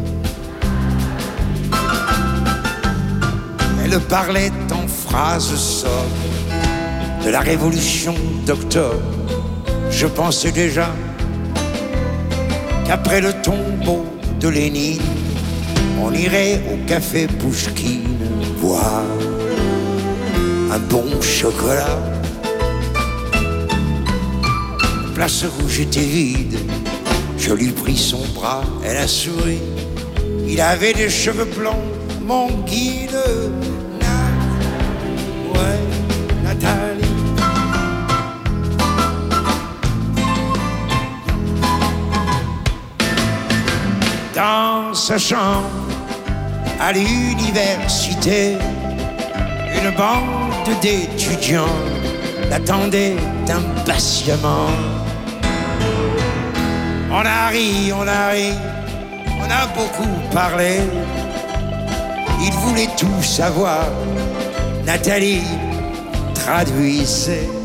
Elle parlait en phrases sobres de la révolution d'octobre. Je pensais déjà qu'après le tombeau de Lénine, on irait au café Pouchkine boire un bon chocolat. La place rouge était vide, je lui pris son bras, elle a souri. Il avait des cheveux blonds, mon guide. Na, ouais, Nathalie. Dans sa chambre, à l'université, une bande d'étudiants l'attendait impatiemment. On a ri, on a ri, on a beaucoup parlé. Il voulait tout savoir. Nathalie traduisait.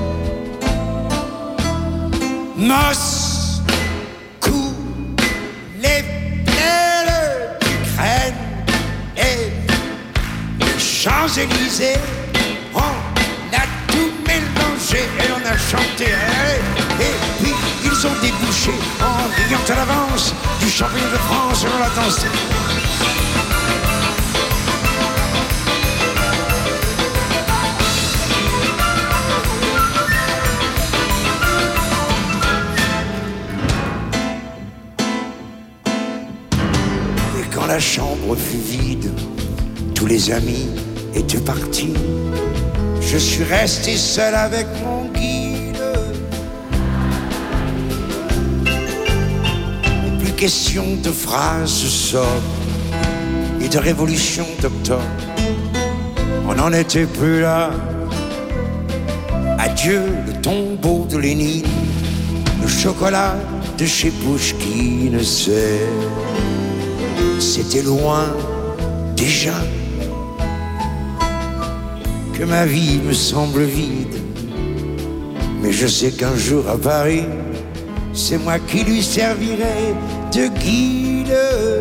Moscou, les belles d'Ukraine et les Champs-Élysées. On a tout mélangé et on a chanté. Et puis ils ont débouché en riant à l'avance du champion de France selon la danse. Et quand la chambre fut vide, tous les amis étaient partis. Je suis resté seul avec mon guide. Plus question de phrases sobres et de révolution d'octobre. On n'en était plus là. Adieu le tombeau de Lénine, le chocolat de chez Pouchkine. C'est... C'était loin déjà que ma vie me semble vide. Mais je sais qu'un jour à Paris, c'est moi qui lui servirai de guide.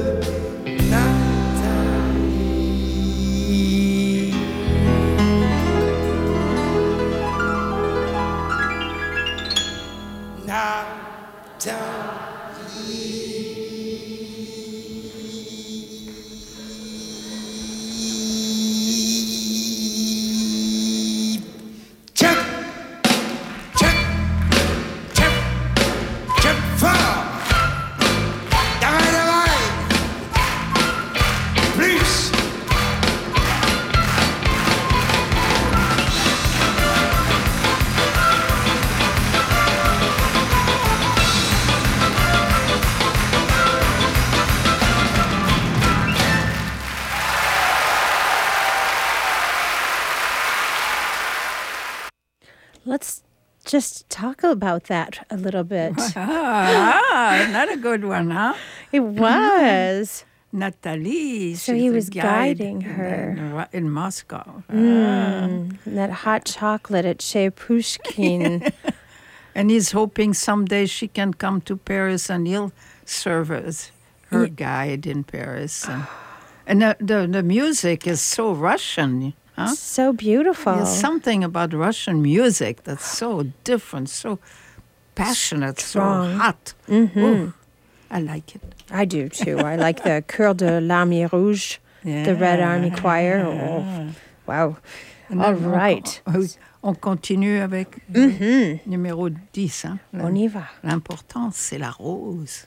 Let's just talk about that a little bit. Ah, not a good one, huh? It was. Natalie. So she's he a was guide guiding her. in, in Moscow. Mm, that hot chocolate at Chez Pushkin. And he's hoping someday she can come to Paris and he'll serve as her Yeah. guide in Paris. And, and the, the, the music is so Russian. Huh? So beautiful. There's something about Russian music that's so different, so passionate, Strong. so hot. Mm-hmm. Ooh, I like it. I do too. I like the Chœur de l'Armée Rouge, the Red Army Choir. Oh, wow. And All then right. On, on continue avec Mhm. numéro dix. Hein? On y va. L'important, c'est la rose.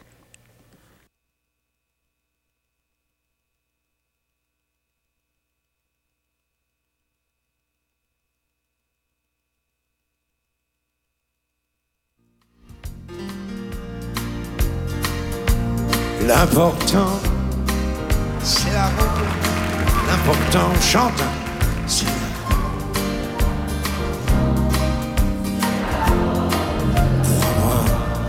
L'important, c'est la route. L'important, chante, c'est la Crois-moi,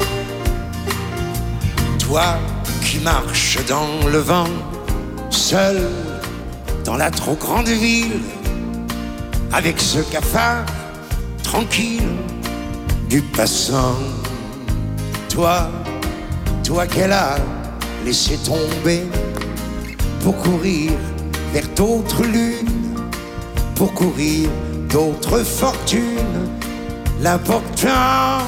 toi qui marches dans le vent, seul dans la trop grande ville, avec ce cafard tranquille du passant. Toi, toi qu'elle a laissé tomber pour courir vers d'autres lunes, pour courir d'autres fortunes. L'important,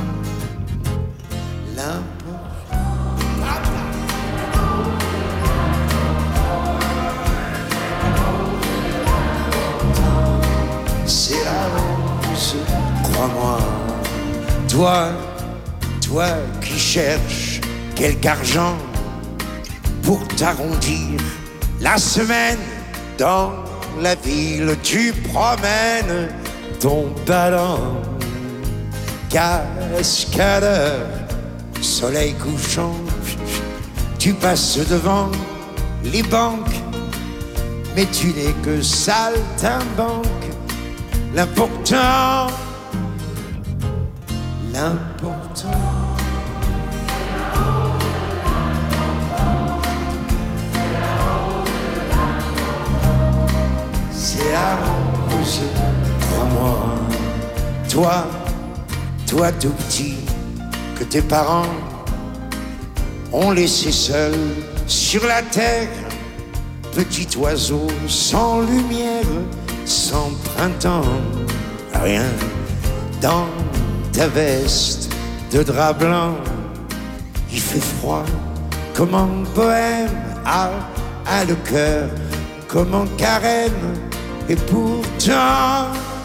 c'est la rose, crois-moi. Toi, toi qui cherches quelque argent pour t'arrondir la semaine dans la ville, tu promènes ton ballon. Cascadeur, soleil couchant, tu passes devant les banques, mais tu n'es que saltimbanque. L'important, l'important, c'est la rose, crois-moi. Toi, toi tout petit, que tes parents ont laissé seul sur la terre, petit oiseau sans lumière, sans printemps, rien dans ta veste de drap blanc. Il fait froid Comment Bohème a, a le cœur, comment Carême, et pourtant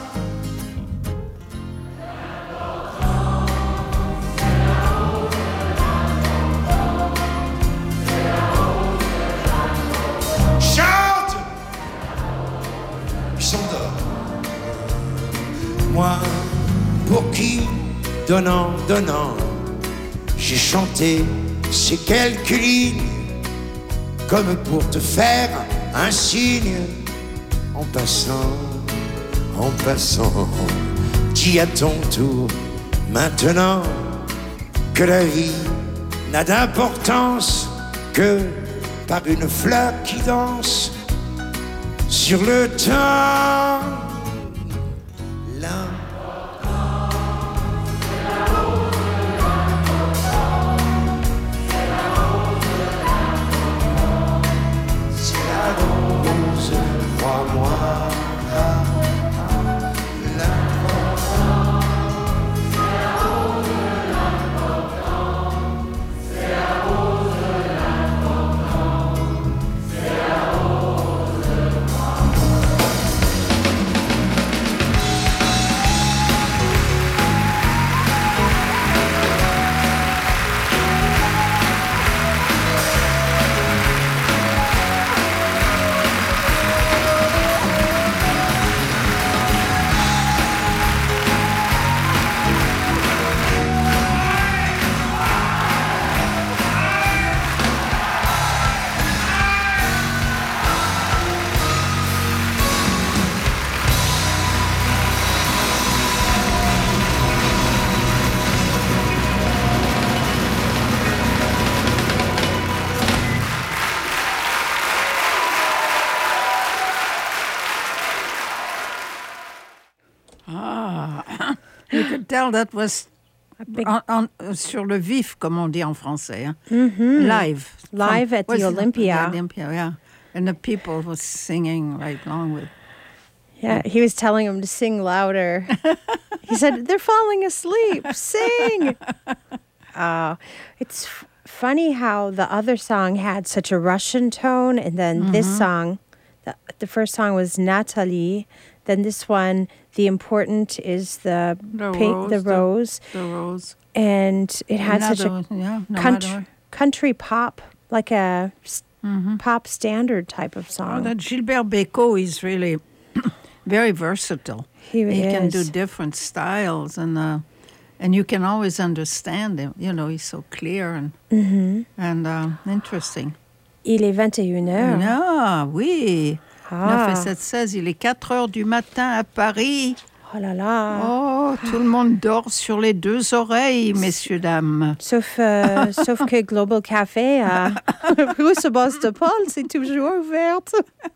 chante, il s'endort. Moi, pour qui, donnant, donnant, j'ai chanté ces quelques lignes, comme pour te faire un signe, en passant, en passant, dis à ton tour, maintenant, que la vie n'a d'importance que par une fleur qui danse sur le temps. Là, crois-moi, Tell that was on, on, sur le vif, comme on dit en français. Hein? Mm-hmm. Live. Live From, at the Olympia. The Olympia, yeah. And the people were singing right along with. Yeah, he was telling them to sing louder. He said, they're falling asleep. Sing. Uh, it's f- funny how the other song had such a Russian tone, and then mm-hmm. this song, the, the first song was Natalie. Then this one, the important is the the pink, rose, the rose, the, the rose, and it had Another, such a yeah, no country, country pop, like a mm-hmm. pop standard type of song. Oh, that Gilbert Bécaud is really very versatile. He, he is. can do different styles, and uh, and you can always understand him. You know, he's so clear and mm-hmm. and uh, interesting. Il est vingt et une heures. Ah oui. Ah. neuf et sept, seize, il est quatre heures du matin à Paris. Oh là là. Oh, tout le monde dort sur les deux oreilles, messieurs, dames. Sauf, euh, sauf que Global Café à rue Sébastopol, c'est toujours ouverte.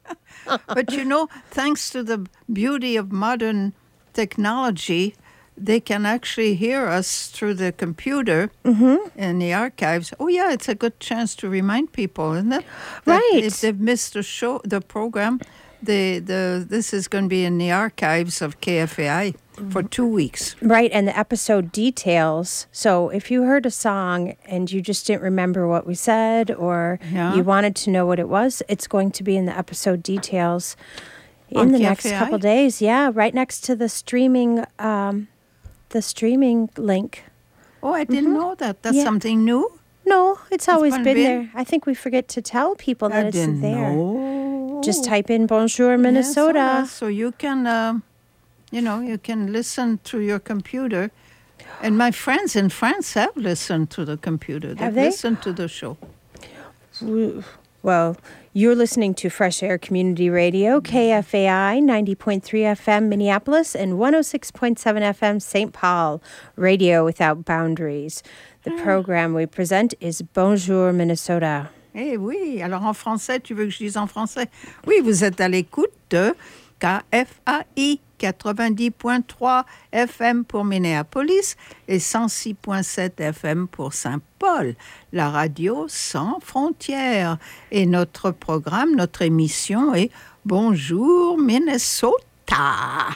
But you know, thanks to the beauty of modern technology, they can actually hear us through the computer mm-hmm. in the archives. Oh, yeah, it's a good chance to remind people, isn't it? That right. If they've missed the show, the program, the the this is going to be in the archives of K F A I for two weeks. Right, and the episode details. So if you heard a song and you just didn't remember what we said, or yeah. you wanted to know what it was, it's going to be in the episode details in On the K F A I? next couple days. Yeah, right next to the streaming... Um, the streaming link. Oh, I didn't mm-hmm. know that. That's yeah. something new? No, it's always been, been, been there. I think we forget to tell people that I it's didn't there. Know. Just type in Bonjour Minnesota. Yes, so you can, uh, you know, you can listen through your computer. And my friends in France have listened to the computer. They've Have they? listened to the show. Well, you're listening to Fresh Air Community Radio, K F A I, ninety point three F M Minneapolis, and one oh six point seven F M Saint Paul, Radio Without Boundaries. The program we present is Bonjour Minnesota. Eh oui, alors en français, tu veux que je dise en français? Oui, vous êtes à l'écoute de K F A I quatre-vingt-dix point trois F M pour Minneapolis et cent six point sept F M pour Saint-Paul, la radio sans frontières. Et notre programme, notre émission est Bonjour Minnesota.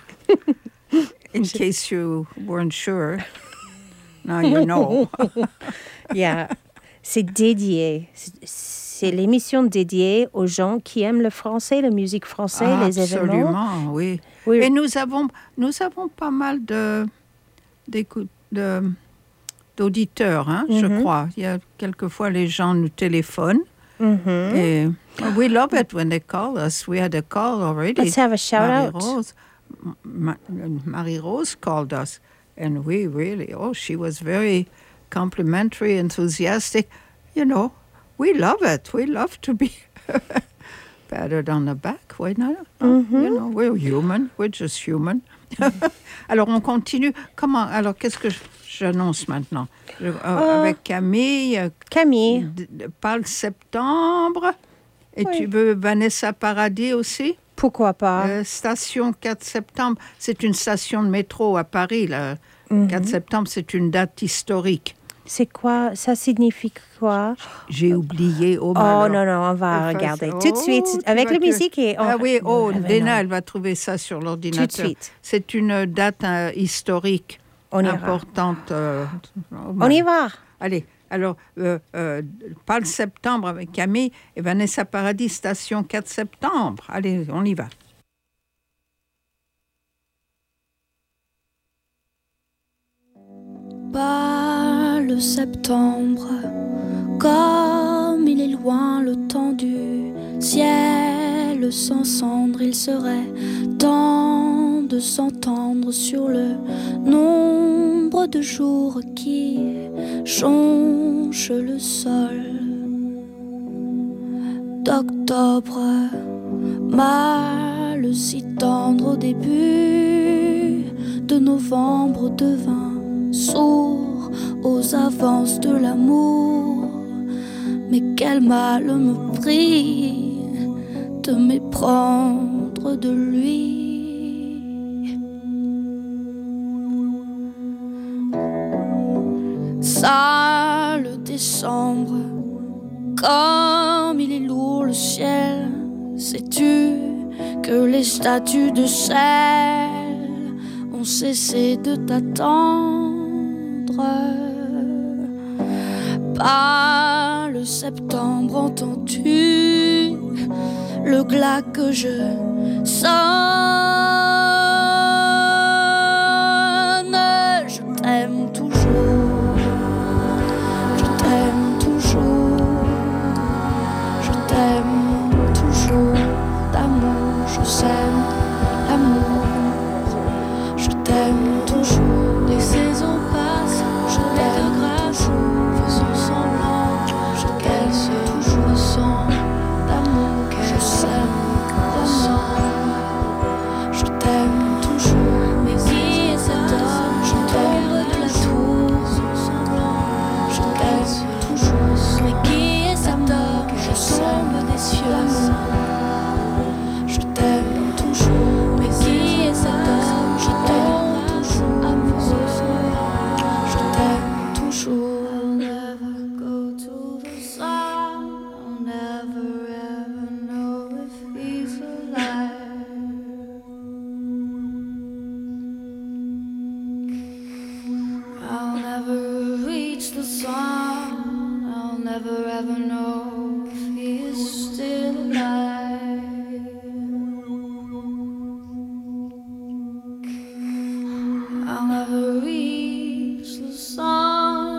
In case you weren't sure, now you know. Yeah. C'est dédié. C'est, c'est l'émission dédiée aux gens qui aiment le français, la musique française, ah, les événements. Absolument, oui. oui. Et nous avons, nous avons pas mal de, d'écoute, de, d'auditeurs, hein, mm-hmm. je crois. Il y a quelquefois les gens nous téléphonent. Mm-hmm. Et we love it when they call us. We had a call already. Let's have a shout Marie-Rose, out. Ma- Marie-Rose called us, and we really, oh, she was very complimentary, enthusiastic. You know, we love it. We love to be patted on the back. Why not? Mm-hmm. You know, we're human. We're just human. Alors, on continue. Comment? Alors, qu'est-ce que j'annonce maintenant? Je, euh, euh, avec Camille. Camille. D- d- Parle septembre. Et oui. Tu veux Vanessa Paradis aussi? Pourquoi pas? Euh, station quatre septembre. C'est une station de métro à Paris. Là. Mm-hmm. quatre septembre, c'est une date historique. C'est quoi? Ça signifie quoi? J'ai oublié. Oh, oh non, non, on va regarder oh, tout de suite avec la musique. Et on... Ah oui, oh, Dena, elle va trouver ça sur l'ordinateur. Tout de suite. C'est une date euh, historique on importante. Euh, on y va. Allez, alors, euh, euh, Parle septembre avec Camille et Vanessa Paradis, station quatre septembre. Allez, on y va. Parle septembre, comme il est loin le temps du ciel sans cendre, il serait temps de s'entendre sur le nombre de jours qui jonchent le sol. D'octobre, mal si tendre au début de novembre devint sourd aux avances de l'amour. Mais quel mal me prie de m'éprendre de lui. Sale décembre, comme il est lourd le ciel. Sais-tu que les statues de sel ont cessé de t'attendre? Pas le septembre, entends-tu le glas que je sonne? Je t'aime toujours, je t'aime toujours, je t'aime toujours d'amour, je sème l'amour, je t'aime toujours. Les saisons passent, je t'aime toujours, faisons semblant, je t'aime toujours, le sang d'amour que je sème, d'amour, je t'aime toujours. Mais qui est cet homme? Je t'aime de la tour, faisons semblant, je t'aime toujours. Mais qui est cet homme? Je semble des cieux, je t'aime toujours. Mais qui est cet homme? Je t'aime. I'll never go to the sun. I'll never ever know if he's alive. I'll never reach the sun. I'll never ever know if he is still alive. I'll never reach the sun.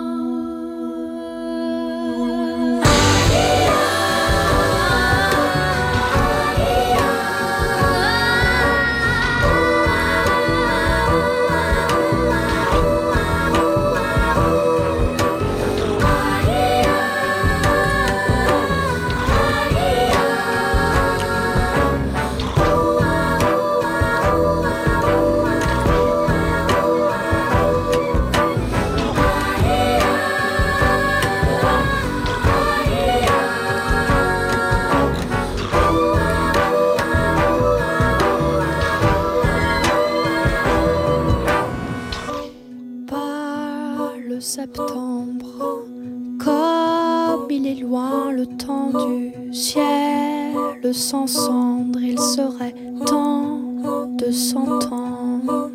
Septembre, comme il est loin le temps du ciel sans cendre, il serait temps de s'entendre.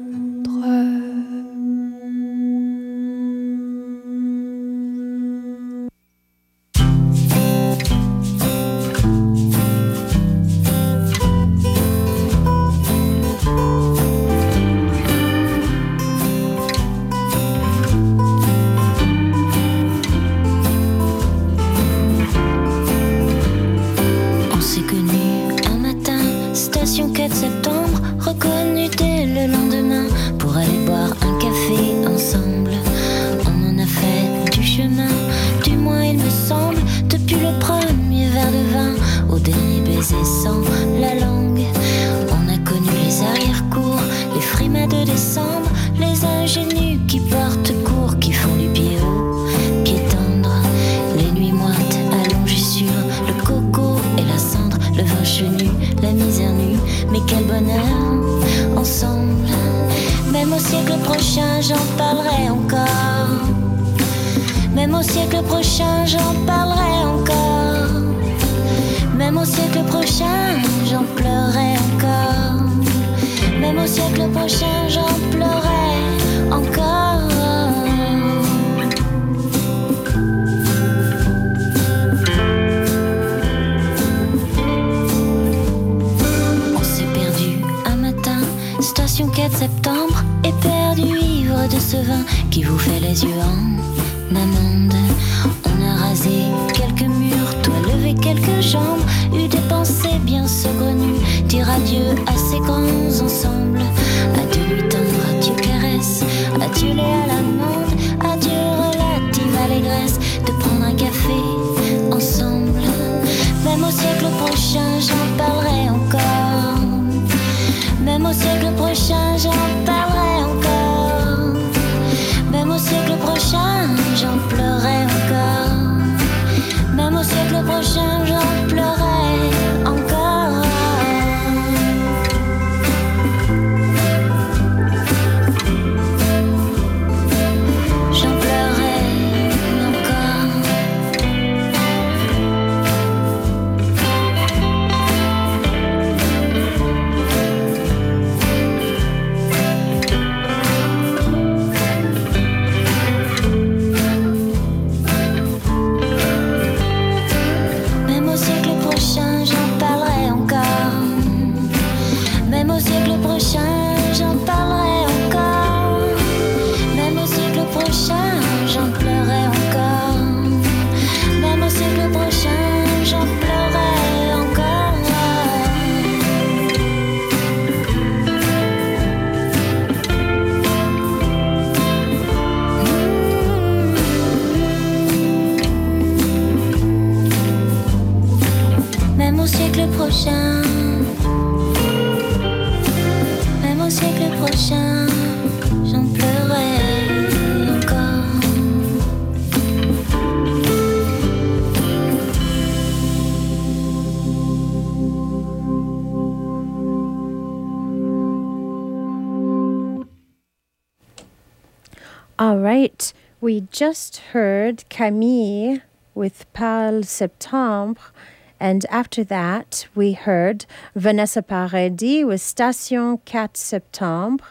Même au siècle prochain, j'en parlerai encore. Même au siècle prochain, j'en pleurerai encore. Même au siècle prochain, j'en pleurerai encore. On s'est perdu un matin, station quatre septembre, éperdu ivre de ce vin qui vous fait les yeux en amande. On a rasé quelques murs, toi levé quelques jambes, eu des pensées bien saugrenues, dire adieu à ces grands ensembles. Adieu nuit tendre, adieu caresse, adieu les à la monde, adieu relative allégresse de prendre un café ensemble. Même au siècle prochain, j'en parlerai encore. Même au siècle prochain, j'en parlerai encore. Même au siècle prochain, j'en pleurerai encore. Même au siècle prochain, j'en pleurerai encore. J'en pleurerai encore. Même au siècle prochain, j'en parlerai encore. Même au siècle prochain, j'en parlerai encore. Même au siècle prochain, j'en pleurerai encore. Même au siècle prochain, j'en pleurerai encore. Même au siècle prochain, même au siècle prochain, j'en pleurerai encore. All right. We just heard Camille with Pâle Septembre. And after that, we heard Vanessa Paradis with Station quatre septembre.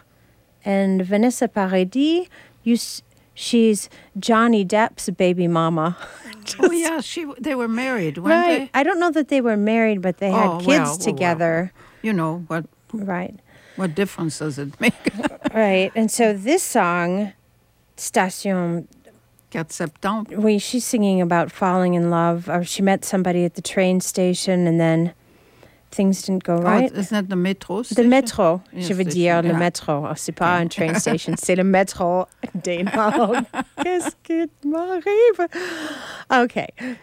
And Vanessa Paradis, you, s- she's Johnny Depp's baby mama. Oh yeah, she they were married, weren't Right. I don't know that they were married, but they they? had Oh, kids well, well, together. well. You know what? Right. What difference does it make? Right. And so this song, Station quatre septembre. we she's singing about falling in love, or she met somebody at the train station and then things didn't go right. Oh, isn't that the metro Le station? métro, Yes, je veux station, dire le yeah. métro. Oh, c'est pas un train station, c'est le métro. Dana, qu'est-ce qui m'arrive? Okay,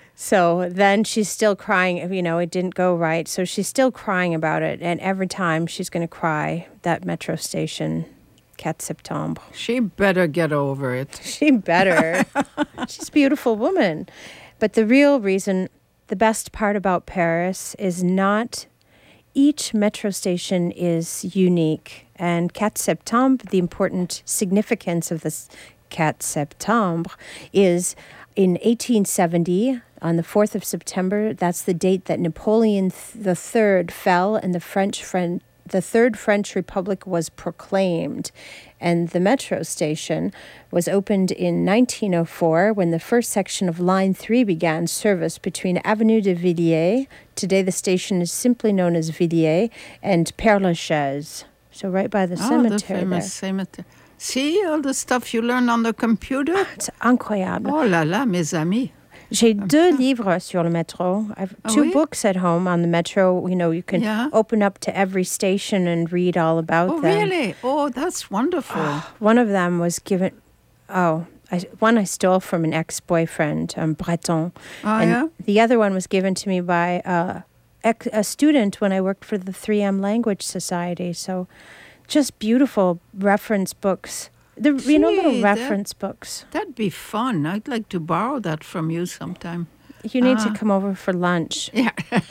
so then she's still crying. You know, it didn't go right, so she's still crying about it. And every time she's going to cry, that metro station, quatre septembre. She better get over it. She better. She's a beautiful woman. But the real reason, the best part about Paris is not each metro station is unique. And quatre septembre, the important significance of this quatre septembre is in eighteen seventy, on the fourth of September, that's the date that Napoleon the Third fell and the French French the Third French Republic was proclaimed. And the metro station was opened in nineteen oh four when the first section of Line three began service between Avenue de Villiers, today the station is simply known as Villiers, and Père Lachaise. So right by the Oh, cemetery the famous there. cemetery. See all the stuff you learn on the computer? It's incroyable. Oh là là, mes amis. J'ai deux livres sur le métro. I have Ah two oui? books at home on the metro. You know, you can Yeah. open up to every station and read all about Oh, them. really? Oh, that's wonderful. One of them was given, oh, I, one I stole from an ex-boyfriend, um, Breton. Oh, and yeah? the other one was given to me by uh, ex- a student when I worked for the three M Language Society. So just beautiful reference books. The, you know, little Gee, that- reference books. That'd be fun. I'd like to borrow that from you sometime. You need Ah. to come over for lunch. Yeah.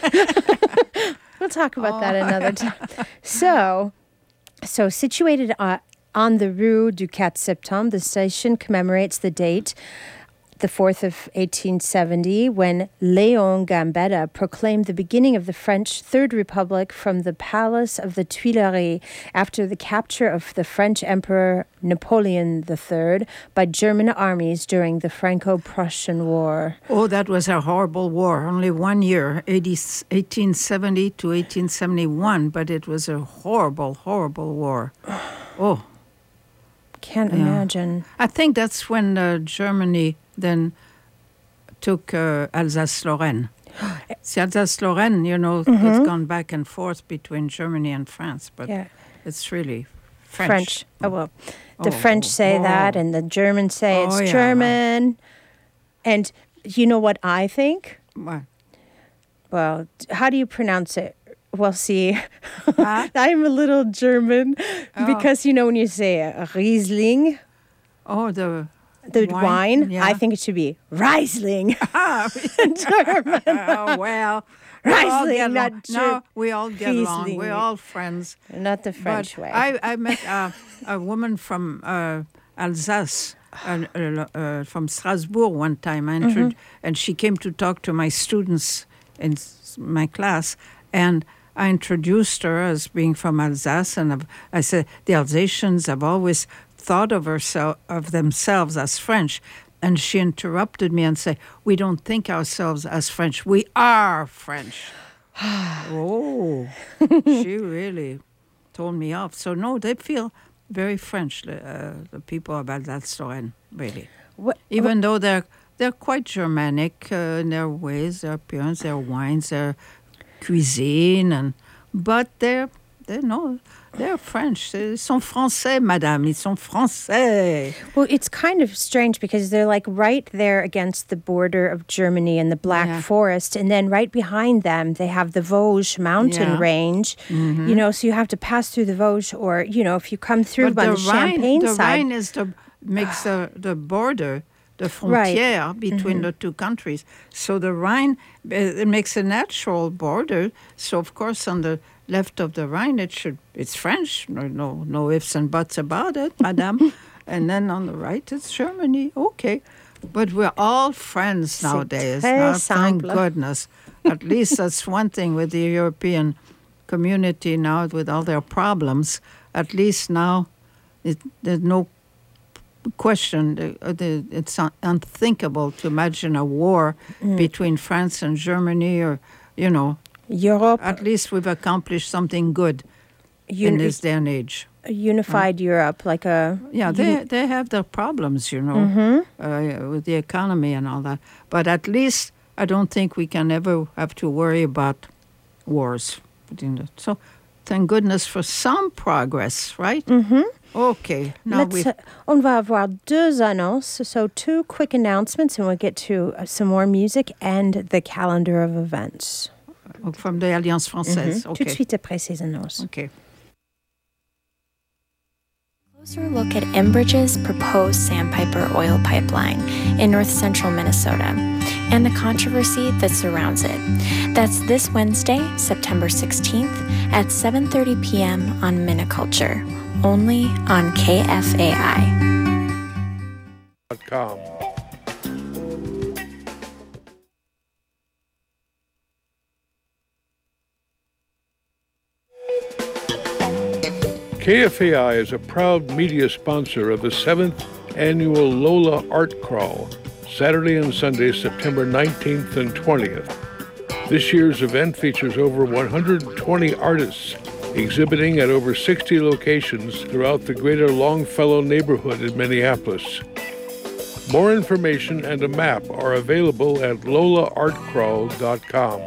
We'll talk about that Oh. another time. So, so situated uh, on the Rue du quatre septembre, the station commemorates the date the fourth of eighteen seventy, when Léon Gambetta proclaimed the beginning of the French Third Republic from the Palace of the Tuileries after the capture of the French Emperor Napoleon the Third by German armies during the Franco-Prussian War. Oh, that was a horrible war. Only one year, eighteen seventy to eighteen seventy-one, but it was a horrible, horrible war. Oh. Can't yeah. imagine. I think that's when uh, Germany then took uh, Alsace-Lorraine. See, Alsace-Lorraine, you know, Mm-hmm. has gone back and forth between Germany and France, but Yeah. it's really French. French. Oh, well, the Oh, French say oh. that, and the Germans say Oh, it's yeah. German. And you know what I think? What? Well, d- how do you pronounce it? Well, see, Huh? I'm a little German Oh. because, you know, when you say a Riesling, Oh, the the wine? wine, Yeah. I think it should be Riesling. Ah, German. oh, well. we all Riesling, get not along. Ger- No, we all get along. Riesling. We're all friends. Not the French But way. I, I met uh, a woman from uh, Alsace, uh, uh, uh, from Strasbourg one time, I intro- Mhm. and she came to talk to my students in s- my class, and I introduced her as being from Alsace, and I've- I said, the Alsatians have always thought of, herself, of themselves as French. And she interrupted me and said, we don't think ourselves as French. We are French. Oh, she really told me off. So, no, they feel very French, uh, the people of Alsace-Lorraine, really. What, Even though they're they're quite Germanic uh, in their ways, their appearance, their wines, their cuisine, and but they're they no, they're French. Ils sont français, madame. Ils sont français. Well, it's kind of strange because they're like right there against the border of Germany and the Black Yeah. Forest. And then right behind them, they have the Vosges mountain Yeah. range. Mhm. You know, so you have to pass through the Vosges, or, you know, if you come through But on the the, Rhine, Champagne the side. Rhine is the makes the the border, the Right. frontière between Mhm. the two countries. So the Rhine uh, it makes a natural border. So of course on the left of the Rhine it should it's French. No no, no ifs and buts about it, madame. And then on the right it's Germany. Okay. But we're all friends nowadays. très Now, thank simple. goodness. At least that's one thing with the European community now with all their problems. At least now it, there's no question. The, uh, the, it's un- unthinkable to imagine a war Mm. between France and Germany, or, you know. Europe. At least we've accomplished something good in Uni- this day and age. A unified Europe, like a... Yeah, they they have their problems, you know, Mhm. uh, with the economy and all that. But at least I don't think we can ever have to worry about wars. between the- So thank goodness for some progress, right? Mhm. Okay. Now Let's, we uh, on va avoir deux annonces, so two quick announcements, and we'll get to uh, some more music and the calendar of events. from the Alliance Française. Mhm. Okay. Tout de suite après ces annonces. Okay. Closer look at Enbridge's proposed Sandpiper oil pipeline in north central Minnesota and the controversy that surrounds it. That's this Wednesday, September sixteenth at seven thirty p.m. on Miniculture, only on K F A I. .com. K F A I is a proud media sponsor of the seventh annual Lola Art Crawl, Saturday and Sunday, September nineteenth and twentieth. This year's event features over one hundred twenty artists exhibiting at over sixty locations throughout the greater Longfellow neighborhood in Minneapolis. More information and a map are available at lola art crawl dot com.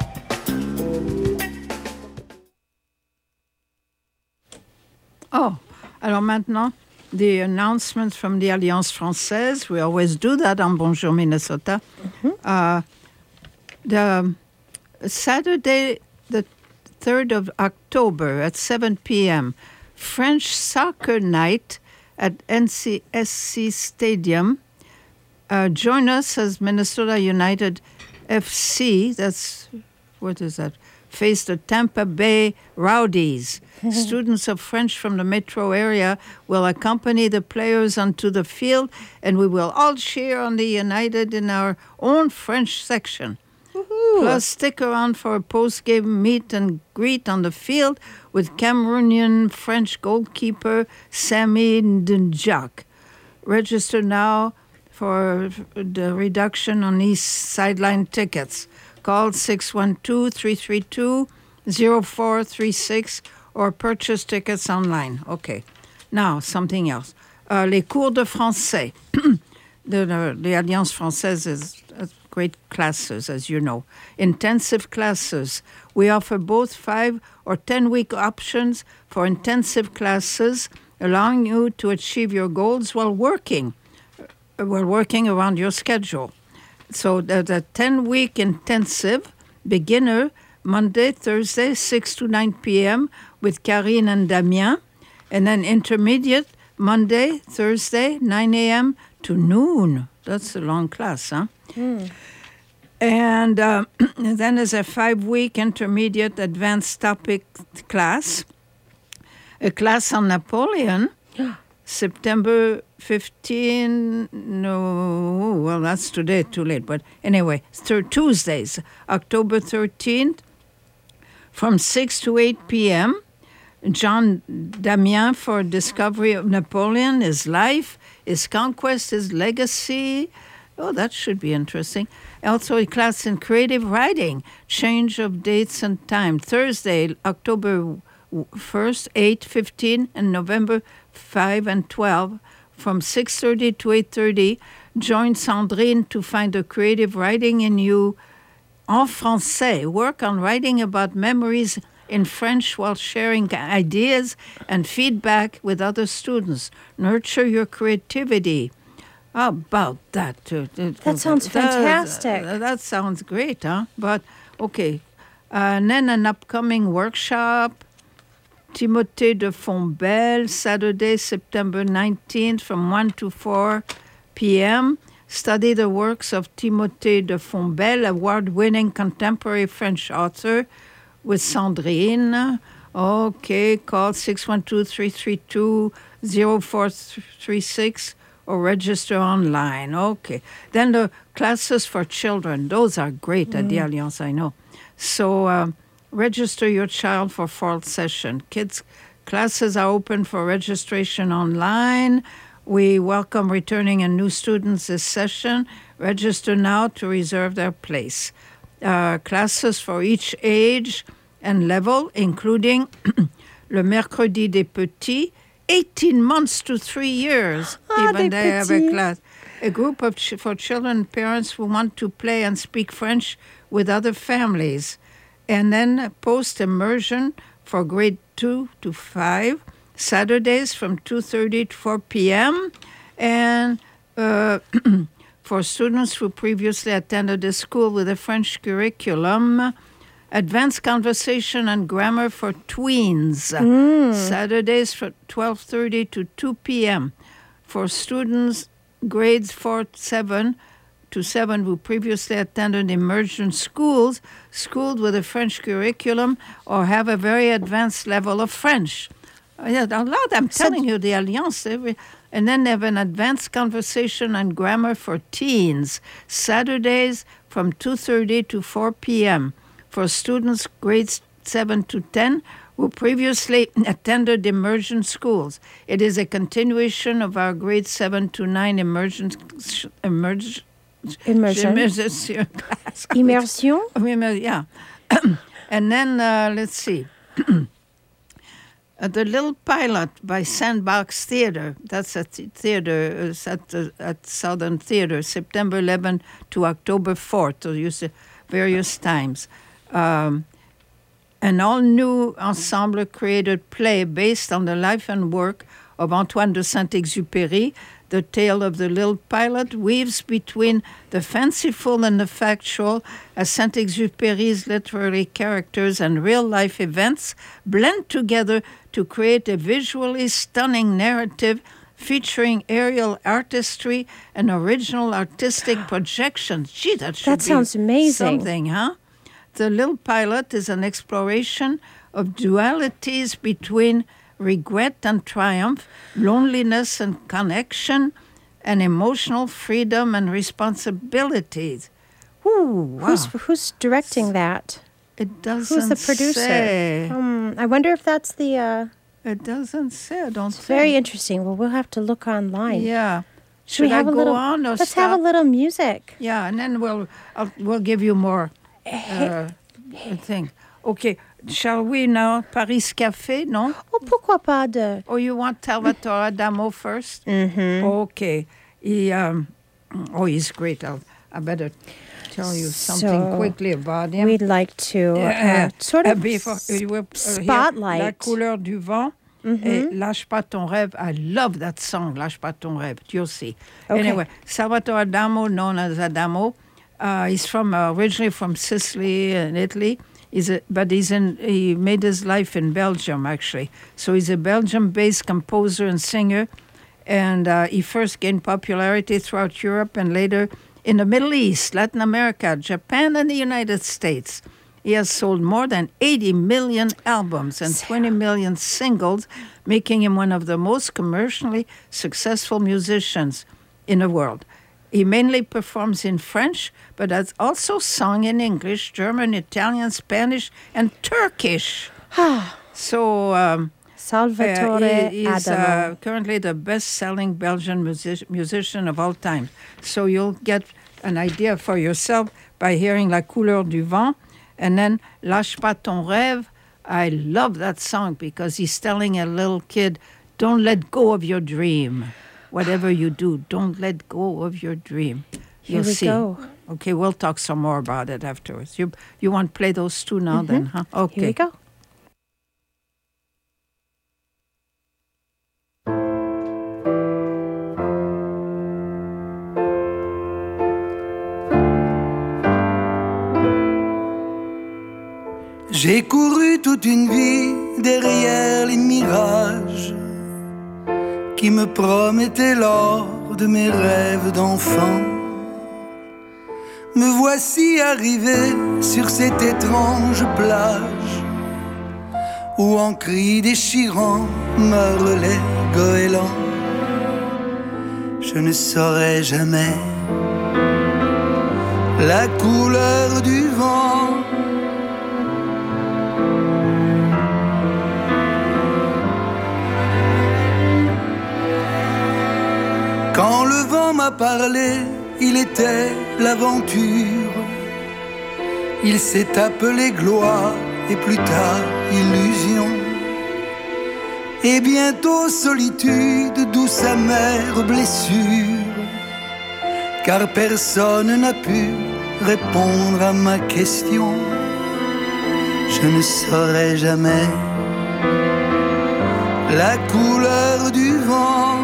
Oh, alors maintenant, the announcements from the Alliance Française. We always do that on Bonjour Minnesota. Uh, the Saturday, the third of October at seven p.m., French Soccer Night at N C S C Stadium. Uh, join us as Minnesota United F C, that's, what is that, face the Tampa Bay Rowdies. Students of French from the metro area will accompany the players onto the field, and we will all cheer on the United in our own French section. Woohoo. Plus, stick around for a post-game meet and greet on the field with Cameroonian French goalkeeper Sami Ndjak. Register now for the reduction on these sideline tickets. Call six one two, three three two, zero four three six or purchase tickets online. Okay. Now, something else. Uh, les cours de français. the, the, the Alliance Française is uh, great classes, as you know. Intensive classes. We offer both five or ten-week options for intensive classes, allowing you to achieve your goals while working, uh, while working around your schedule. So the, the ten-week intensive beginner, Monday, Thursday, six to nine p.m. with Karine and Damien. And then intermediate, Monday, Thursday, nine a.m. to noon. That's a long class, huh? Mm. And uh, then there's a five-week intermediate advanced topic class. A class on Napoleon, September fifteenth, no, well, that's today, too late. But anyway, th- Tuesdays, October thirteenth, from six to eight p.m., John Damien for Discovery of Napoleon, his life, his conquest, his legacy. Oh, that should be interesting. Also a class in creative writing, change of dates and time. Thursday, October first, eight fifteen, and November five and twelve, from six thirty to eight thirty. Join Sandrine to find the creative writing in you en français. Work on writing about memories in French while sharing ideas and feedback with other students. Nurture your creativity. How about that? That sounds fantastic. That, that sounds great, huh? But, okay. Uh, and then an upcoming workshop, Timothée de Fontbelle, Saturday, September nineteenth from one to four p.m. Study the works of Timothée de Fontbelle, award-winning contemporary French author, with Sandrine. Okay, call six one two, three three two, zero four three six or register online. Okay. Then the classes for children. Those are great mm. at the Alliance, I know. So uh, register your child for fall session. Kids classes are open for registration online. We welcome returning and new students this session. Register now to reserve their place. Uh, classes for each age and level, including Le Mercredi des Petits, eighteen months to three years, ah, even they petits. have a class. A group of ch- for children and parents who want to play and speak French with other families. And then post-immersion for grade two to five, Saturdays from two thirty to four p.m. And uh, for students who previously attended a school with a French curriculum, advanced conversation and grammar for tweens, Mm. Saturdays from twelve thirty to two p.m. For students grades four to seven to seven who previously attended immersion schools, schooled with a French curriculum, or have a very advanced level of French. Uh, yeah, a lot, I'm telling you, the Alliance. Every, and then they have an advanced conversation and grammar for teens, Saturdays from two thirty to four p.m. For students grades seven to ten who previously attended immersion schools. It is a continuation of our grade seven to nine immersion immersion Immersion. immersion class. Immersion? Yeah. And then, uh, let's see. Uh, the Little Pilot by Sandbox Theater. That's at the theater, uh, at, uh, at Southern Theater, September eleventh to October fourth, so you see various times. Um, an all-new ensemble created play based on the life and work of Antoine de Saint-Exupéry. The tale of the Little Pilot weaves between the fanciful and the factual as Saint-Exupéry's literary characters and real-life events blend together to create a visually stunning narrative featuring aerial artistry and original artistic projections. Gee, that should That be sounds amazing. something, huh? The Little Pilot is an exploration of dualities between regret and triumph, loneliness and connection, and emotional freedom and responsibilities. Ooh, wow. Who's who's directing that? It doesn't Who's the producer? say. Um, I wonder if that's the. Uh, it doesn't say. I don't it's think. very interesting. Well, we'll have to look online. Yeah. Should, Should we have I a go little? on or let's stop? have a little music. Yeah, and then we'll I'll, we'll give you more uh, thing. Okay. Shall we now Paris Café? Non? Oh, pourquoi pas de. Oh, you want Salvatore Adamo first? Mm-hmm. Okay. He um. Oh, he's great. I'll, I better tell you something So, quickly about him. We'd like to uh, Uh, sort uh, of before, s- uh, we'll, uh, here, spotlight. La couleur du vent. Mhm. Et Lâche pas ton rêve. I love that song, Lâche pas ton rêve. You'll see. Okay. Anyway, Salvatore Adamo, known as Adamo, uh, he's from uh, originally from Sicily and Italy. He's a, but he's in. He made his life in Belgium actually. So he's a Belgium-based composer and singer, and uh, he first gained popularity throughout Europe and later in the Middle East, Latin America, Japan, and the United States. He has sold more than eighty million albums and twenty million singles, making him one of the most commercially successful musicians in the world. He mainly performs in French, but has also sung in English, German, Italian, Spanish, and Turkish. so, um, Salvatore uh, he- he's Adamo. uh, currently the best-selling Belgian music- musician of all time. So you'll get an idea for yourself by hearing La Couleur du Vent. And then Lâche pas ton rêve. I love that song because he's telling a little kid, don't let go of your dream. Whatever you do, don't let go of your dream. Here You'll we see. go. Okay, we'll talk some more about it afterwards. You you want to play those two now Mhm. then, huh? Okay. Here we go. J'ai couru toute une vie derrière les mirages qui me promettaient l'or de mes rêves d'enfant. Me voici arrivé sur cette étrange plage où en cris déchirants meurent les goélands. Je ne saurai jamais la couleur du vent. Quand le vent m'a parlé, il était l'aventure. Il s'est appelé gloire et plus tard illusion. Et bientôt solitude, douce amère blessure. Car personne n'a pu répondre à ma question. Je ne saurai jamais la couleur du vent.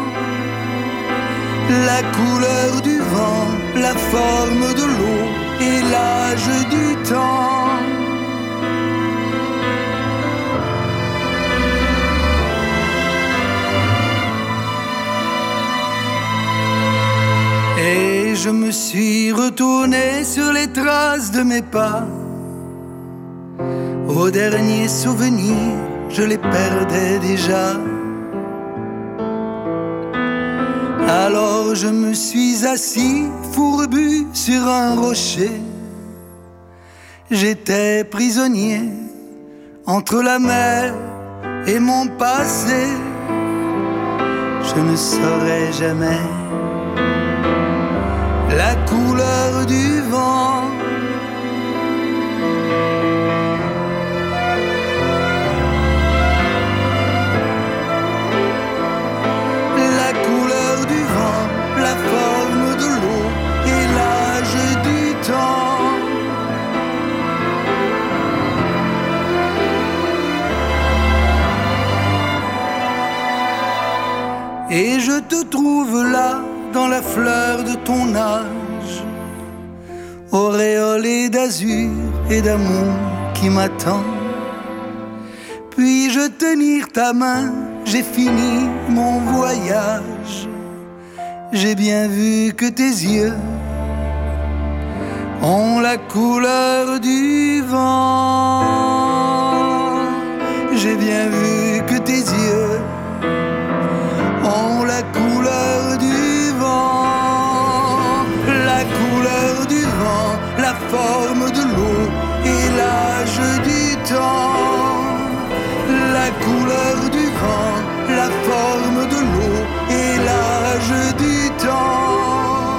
La couleur du vent, la forme de l'eau et l'âge du temps. Et je me suis retourné sur les traces de mes pas. Au dernier souvenir, je les perdais déjà. Alors je me suis assis, fourbu sur un rocher. J'étais prisonnier entre la mer et mon passé. Je ne saurai jamais la couleur du vent. La forme de l'eau et l'âge du temps. Et je te trouve là, dans la fleur de ton âge, auréolé d'azur et d'amour qui m'attend. Puis-je tenir ta main, j'ai fini mon voyage. J'ai bien vu que tes yeux ont la couleur du vent. j'ai bien vu que tes yeux ont la couleur du vent, la couleur du vent, la forme de l'eau et l'âge du temps. La couleur du vent, la forme de l'eau et l'âge du temps.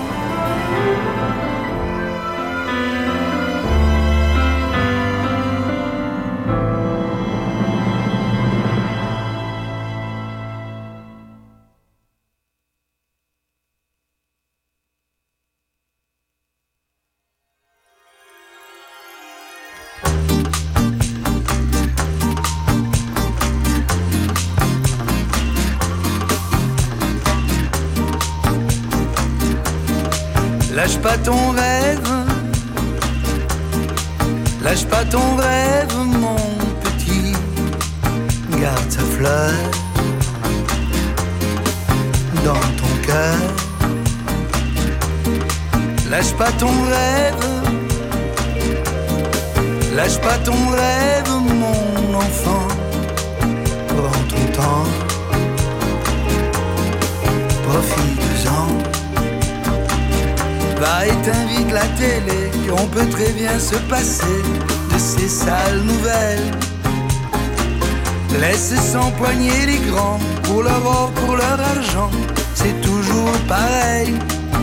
Lâche pas ton rêve, lâche pas ton rêve, mon petit. Garde sa fleur dans ton cœur. Lâche pas ton rêve, lâche pas ton rêve, mon enfant. Prends ton temps, profite-en. Va éteins vite la télé, on peut très bien se passer de ces sales nouvelles. Laisse s'empoigner les grands pour leur or, pour leur argent, c'est toujours pareil.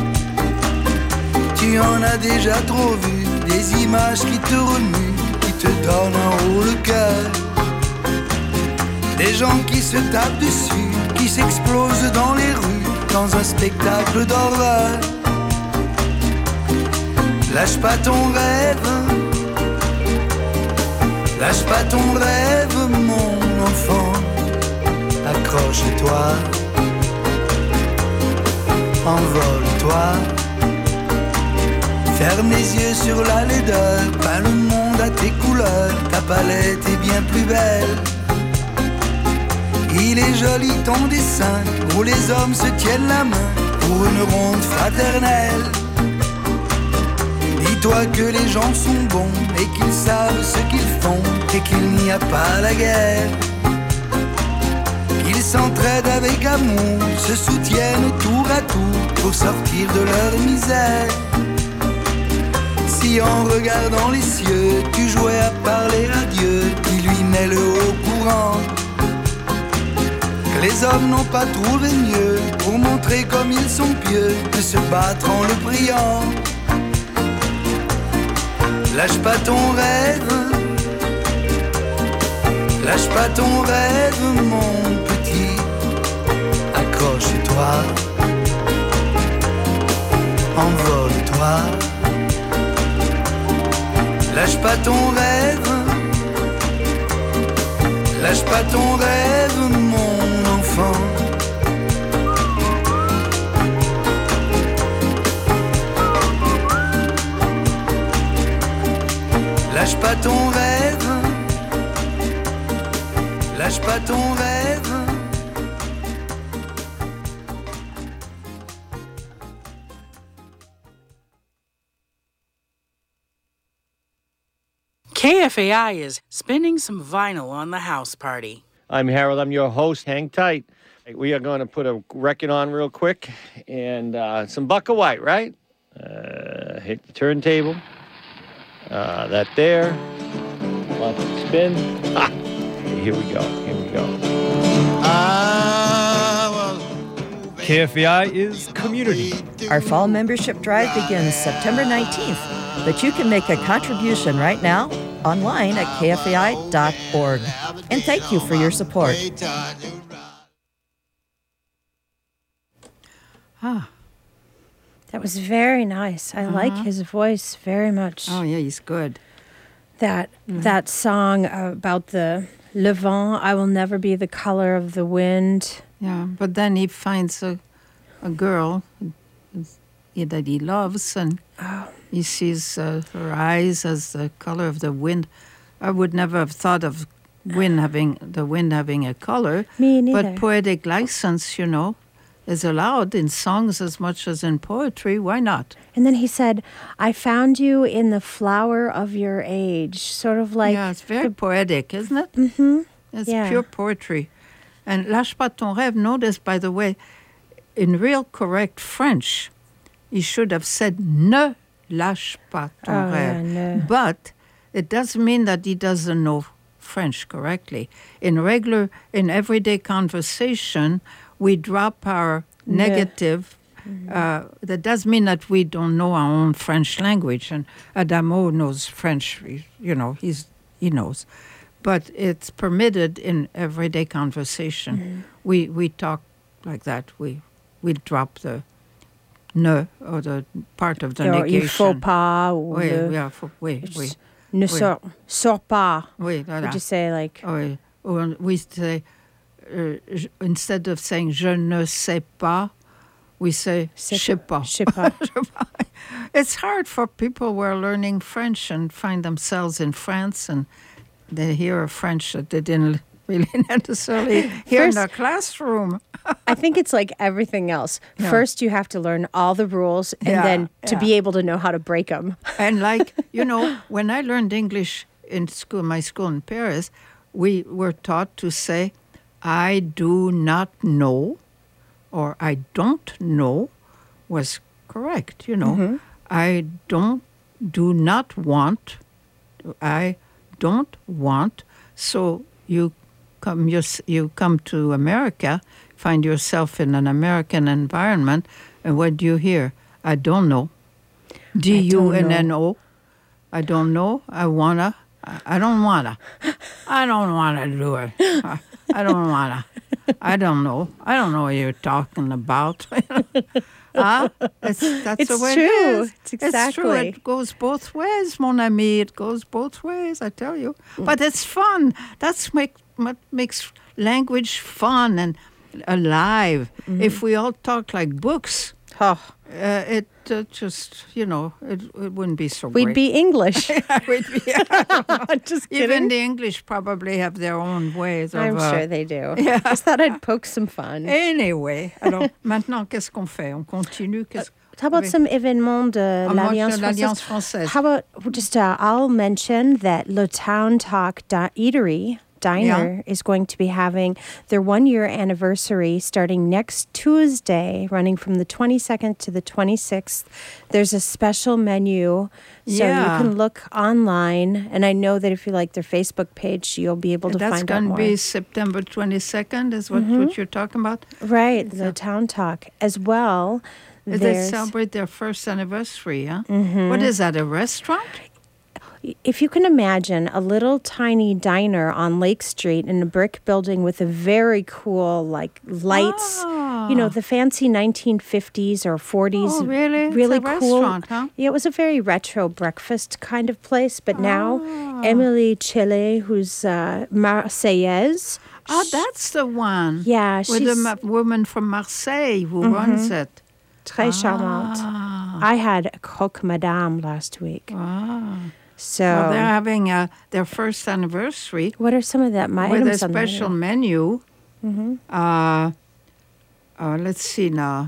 Tu en as déjà trop vu, des images qui te remuent, qui te donnent en haut le cœur. Des gens qui se tapent dessus, qui s'explosent dans les rues, dans un spectacle d'horreur. Lâche pas ton rêve, lâche pas ton rêve, mon enfant. Accroche-toi, envole-toi. Ferme les yeux sur la laideur, peins le monde à tes couleurs. Ta palette est bien plus belle. Il est joli ton dessin, où les hommes se tiennent la main pour une ronde fraternelle. Dis-toi que les gens sont bons et qu'ils savent ce qu'ils font et qu'il n'y a pas la guerre. Qu'ils s'entraident avec amour, se soutiennent tour à tour pour sortir de leur misère. Si en regardant les cieux, tu jouais à parler à Dieu, dis-lui mets-le au courant. Que les hommes n'ont pas trouvé mieux pour montrer comme ils sont pieux de se battre en le priant. Lâche pas ton rêve, lâche pas ton rêve, mon petit. Accroche-toi, envole-toi. Lâche pas ton rêve, lâche pas ton rêve, mon enfant. Lâche pas ton rêve, lâche pas ton rêve. K F A I is spinning some vinyl on the house party. I'm Harold. I'm your host. Hang tight. We are going to put a record on real quick and uh, some Bucka White, right? Uh, hit the turntable. Uh, that there. Watch it spin. Ah! Here we go. Here we go. K F A I is community. Our fall membership drive begins September nineteenth, but you can make a contribution right now online at K F A I dot org. And thank you for your support. Ah. That was very nice. I uh-huh. like his voice very much. Oh, yeah, he's good. That mm-hmm. that song about the Le Vent, I will never be the color of the wind. Yeah, but then he finds a, a girl that he loves, and oh. he sees uh, her eyes as the color of the wind. I would never have thought of wind having the wind having a color. Me neither. But poetic license, you know, is allowed in songs as much as in poetry. Why not? And then he said, I found you in the flower of your age. Sort of like... Yeah, it's very the, poetic, isn't it? Mm-hmm. It's Yeah. pure poetry. And Lâche pas ton rêve, notice, by the way, in real correct French, he should have said ne lâche pas ton Oh, yeah, rêve. ne. But it doesn't mean that he doesn't know French correctly. In regular, in everyday conversation, we drop our Ne. negative. Uh, that does mean that we don't know our own French language. And Adamo knows French, you know, he's he knows. But it's permitted in everyday conversation. Mhm. We we talk like that. We we drop the ne or the part of the Or negation. il faut pas, ou Oui, le- yeah, faut, oui, It's oui. ne oui. sors, sors pas. Oui, voilà. Would you say like? Oui. Or we say, uh, j- instead of saying je ne sais pas, we say je sais pas. Je sais pas. It's hard for people who are learning French and find themselves in France and they hear a French that they didn't really necessarily hear in First- their classroom. I think it's like everything else. Yeah. First, you have to learn all the rules, and Yeah, then to yeah. be able to know how to break them. And like, you know, when I learned English in school, my school in Paris, we were taught to say, I do not know, or I don't know, was correct, you know. Mhm. I don't, do not want, I don't want. So you come, you, you come to America, find yourself in an American environment, and what do you hear? I don't know. D U N N O. I don't know. I wanna. I I don't wanna. I don't wanna do it. I, I don't wanna. I don't know. I don't know what you're talking about. Huh? It's, that's It's the way true. it is. It's It's true. exactly. It goes both ways, mon ami. It goes both ways, I tell you. But it's fun. That's make, what makes language fun and alive. If we all talk like books, oh. uh, it uh, just, you know, it, it wouldn't be so We'd great. be English. We'd be, I don't know. Just Even kidding. the English probably have their own ways. I'm of, uh, sure they do. Yeah. Just thought I'd poke some fun. Anyway, alors maintenant, qu'est-ce qu'on fait? On continue? Qu'est-ce- How about Oui. some événements de Ah, moi, l'Alliance de l'Alliance Française? Française. How about just uh, I'll mention that Le Town Talk da- Eatery Diner is going to be having their one-year anniversary starting next Tuesday, running from the twenty-second to the twenty-sixth. There's a special menu, so Yeah. you can look online. And I know that if you like their Facebook page, you'll be able to That's find out going to more. be September twenty-second, is what, Mhm. what you're talking about? Right, the Town Talk as well. They There's- celebrate their first anniversary, huh? Mhm. What is that, a restaurant? If you can imagine a little tiny diner on Lake Street in a brick building with a very cool, like, lights, you know, the fancy nineteen fifties or forties. Oh, really? It's Really a cool. restaurant, huh? Yeah, it was a very retro breakfast kind of place. But now, Emily Chile, who's uh, Marseillaise. Oh, that's the one. Yeah, With the she's ma- woman from Marseille who Mhm. runs it. très charmante. Ah. I had a croque madame last week. Ah. So, Well, they're having uh, their first anniversary what are some of that my with a items on the special menu? menu. Mhm. Uh, uh, let's see now.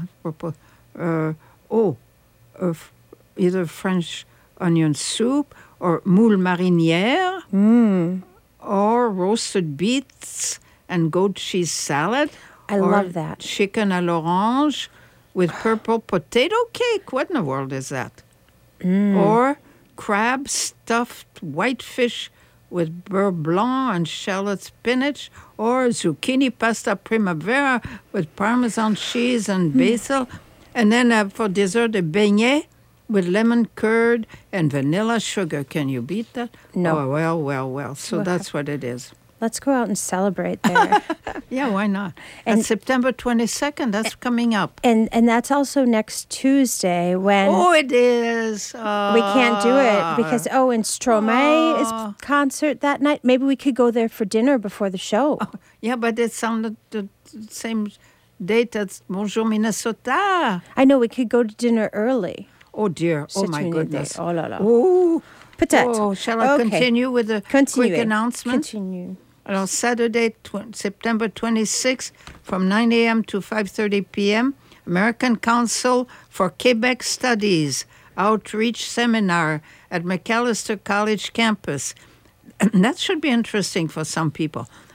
Uh, oh, uh, f- either French onion soup or moule marinière Mm. or roasted beets and goat cheese salad. I or love that. Chicken à l'orange with purple potato cake. What in the world is that? Mm. Or crab stuffed whitefish with beurre blanc and shallot spinach, or zucchini pasta primavera with parmesan cheese and Hmm. basil. And then uh, for dessert, a beignet with lemon curd and vanilla sugar. Can you beat that? No. Oh, well, well, well. So Well, that's what it is. Let's go out and celebrate there. Yeah, why not? And- And September twenty-second, that's coming up. and and that's also next Tuesday when Oh, it is. we can't do it because oh, and Stromae Oh. is concert that night. Maybe we could go there for dinner before the show. Yeah, but it's on the, the same date as Bonjour Minnesota. I know we could go to dinner early. Oh, dear. Oh, C'est my une goodness. idée. Oh là là. Oh, Peut-être. oh, shall I Okay. continue with the Continuez. quick announcement? Continue. Alors, Saturday, tw- September twenty-sixth, from nine a.m. to five thirty p.m., American Council for Quebec Studies Outreach Seminar at McAllister College campus. And that should be interesting for some people.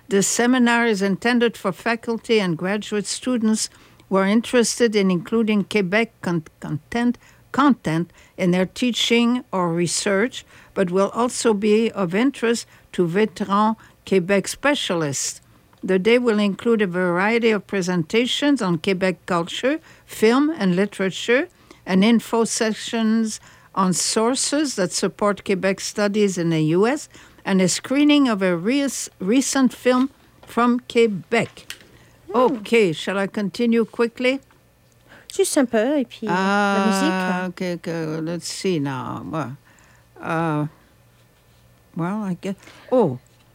This seminar is intended for faculty and graduate students who are interested in including Quebec con- content, content in their teaching or research, but will also be of interest to veteran Quebec specialists. The day will include a variety of presentations on Quebec culture, film, and literature, and info sessions on sources that support Quebec studies in the U S, and a screening of a re- recent film from Quebec. Okay, shall I continue quickly? Juste un peu, et puis Ah, la musique. okay, okay, let's see now. Well, uh, well, I guess. Oh,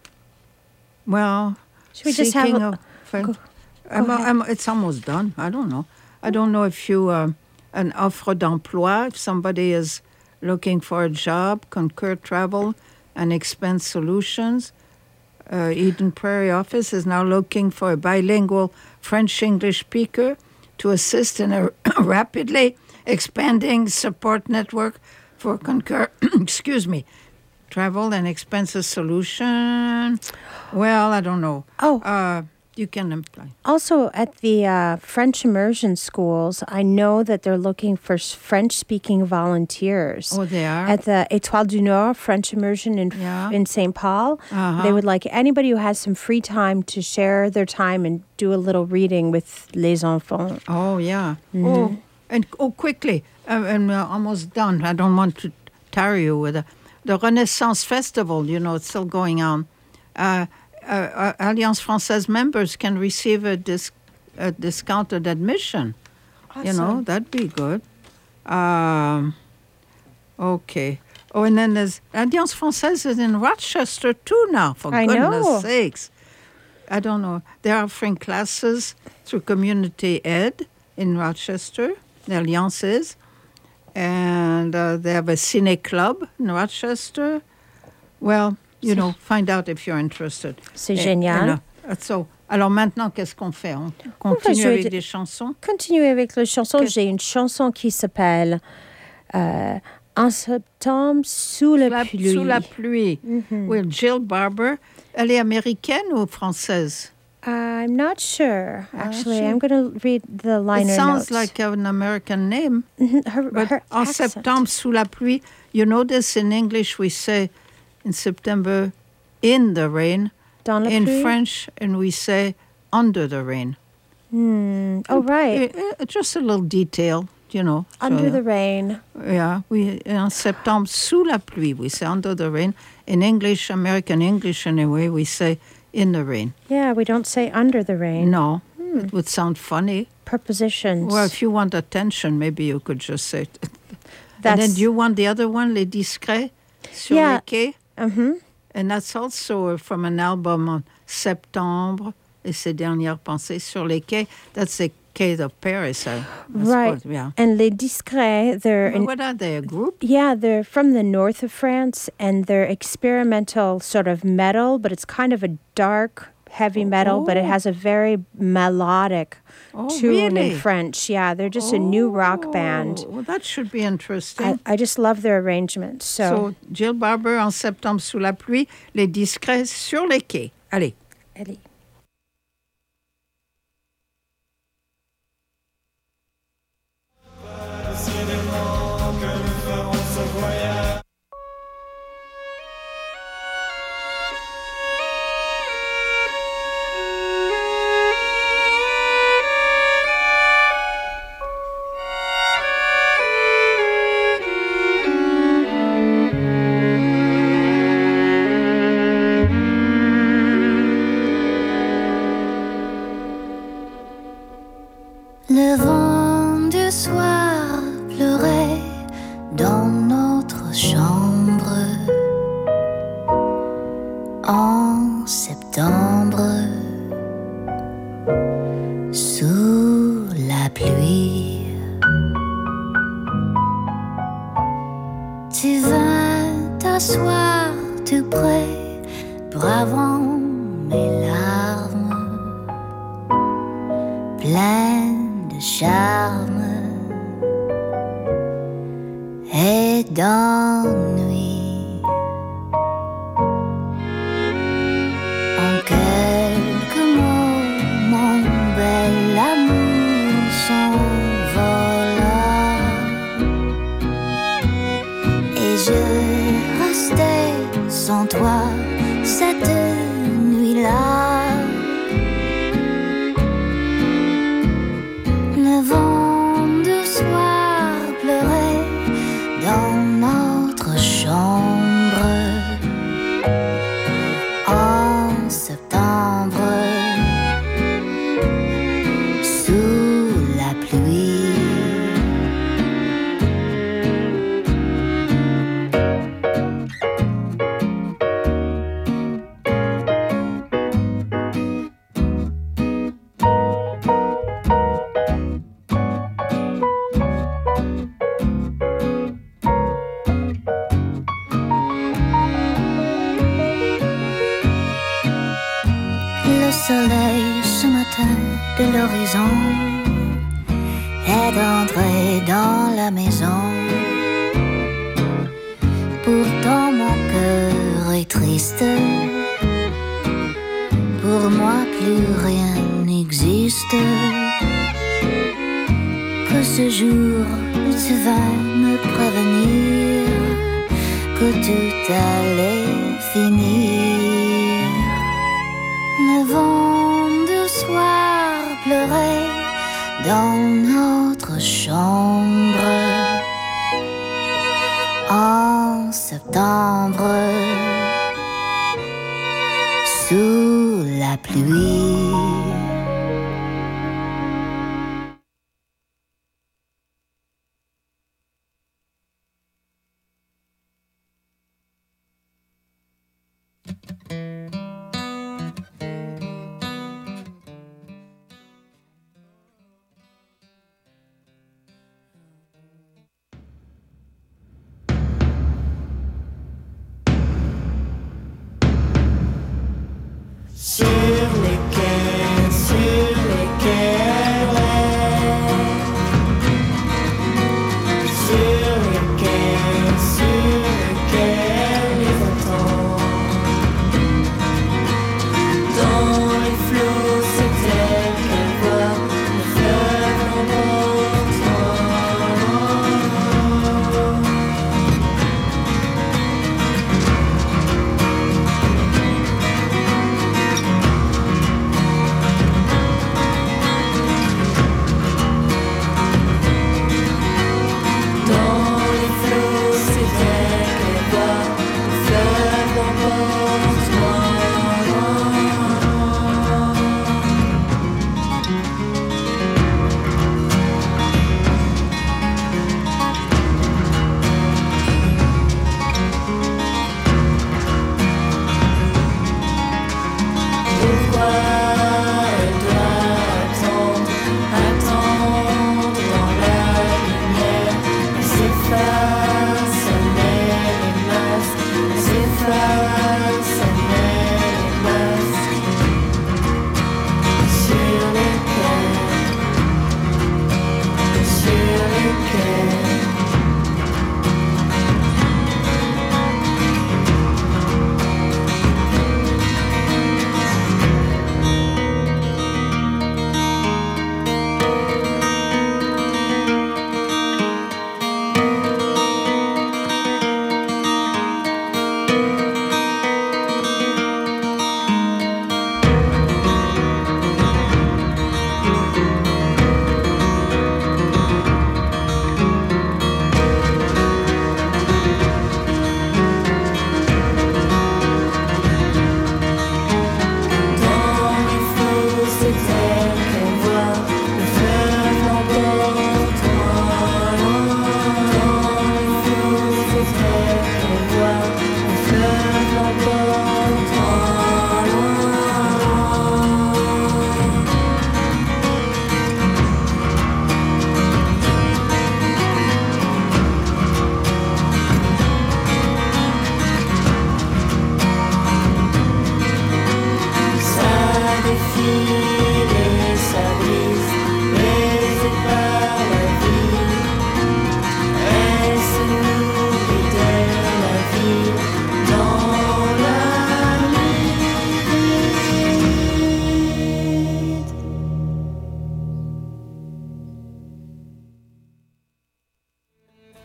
well. Should we just have speaking a- of friend- go- I'm, go ahead. I'm, it's almost done. I don't know. I don't know if you um, an offre d'emploi. If somebody is looking for a job, Concur Travel and Expense Solutions. Uh, Eden Prairie office is now looking for a bilingual French-English speaker to assist in a rapidly expanding support network for Concur, excuse me, travel and expenses solution. Well, I don't know. Oh. Uh, you can apply. Also, at the uh, French immersion schools, I know that they're looking for s- French-speaking volunteers. Oh, they are? At the Étoile du Nord French immersion in Yeah. in Saint Paul, Uh-huh. they would like anybody who has some free time to share their time and do a little reading with les enfants. Oh, yeah. Mhm. Oh, and oh, quickly, uh, and we're almost done. I don't want to tire you with it. The Renaissance Festival, you know, it's still going on. Uh, uh, uh, Alliance Française members can receive a, dis- a discounted admission. You know, Awesome. that'd be good. Um, okay. Oh, and then there's Alliance Française is in Rochester too now, for I goodness know. sakes. I don't know. They're offering classes through Community Ed in Rochester, the Alliance is. And uh, they have a Cine Club in Rochester. Well, you know, find out if you're interested. C'est Et- génial. and, uh, so, alors maintenant, qu'est-ce qu'on fait? On On va continue jouer avec de- des chansons? Continuer avec les chansons. Que- J'ai une chanson qui s'appelle euh, En septembre sous la La- pluie. Sous la pluie. Mhm. Oui, Jill Barber. Elle est américaine ou française? I'm not sure. Actually, she- I'm going to read the liner It sounds notes. like an American name. Mhm, her- But her en accent. septembre, sous la pluie. You notice in English we say in September, in the rain. Dans la in pluie? French, and we say under the rain. Hmm. Oh, right. Uh, uh, Just a little detail, you know. so, Under yeah. the rain. Yeah, we en septembre, sous la pluie, we say under the rain. In English, American English anyway, we say in the rain. Yeah, we don't say under the rain. No, it would sound funny. Prepositions. Well, if you want attention, maybe you could just say it. And That's- then do you want the other one, Les Discrets, sur Yeah. les quais? Mhm. And that's also from an album on Septembre et ses dernières pensées sur les quais. That's the quais of Paris, I, I Right. suppose, yeah. And Les Discrets, they're Well, in, what are they, a group? yeah, they're from the north of France, and they're experimental sort of metal, but it's kind of a dark, heavy metal, but it Oh. has a very melodic Oh, tune really? in French. Yeah, they're just a new rock band. Oh, well, that should be interesting. I, I just love their arrangement. So, So, Jill Barber en septembre sous la pluie, Les Discrets sur les quais. Allez. allez. Le vent du soir pleurait dans notre chambre en septembre sous la pluie. Tu vas t'asseoir tout près, bravant mes larmes, pleines de charme et d'ennui. En quel je restais sans toi cette nuit-là. Le vent du soir pleurait dans notre chambre en septembre, sous la pluie. De l'horizon est entré dans la maison. Pourtant mon cœur est triste. Pour moi plus rien n'existe. Que ce jour tu vas me prévenir que tout allait finir. Le vent du soir pleurait dans notre chambre en septembre, sous la pluie. Sur les quais, sur les quais, ouais. Sur les quais, sur les quais, les attends.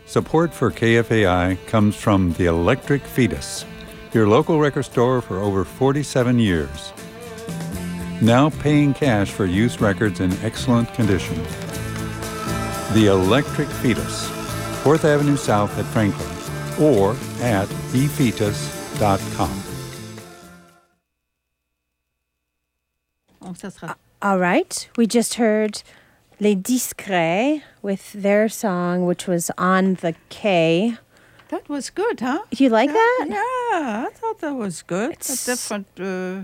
Support for K F A I comes from the Electric Fetus, your local record store for over forty-seven years. Now paying cash for used records in excellent condition. The Electric Fetus, fourth Avenue South at Franklin, or at e fetus dot com. All right, we just heard Les Discrets with their song, which was On the K. That was good, huh? You like yeah, that? Yeah, I thought that was good. It's a different uh,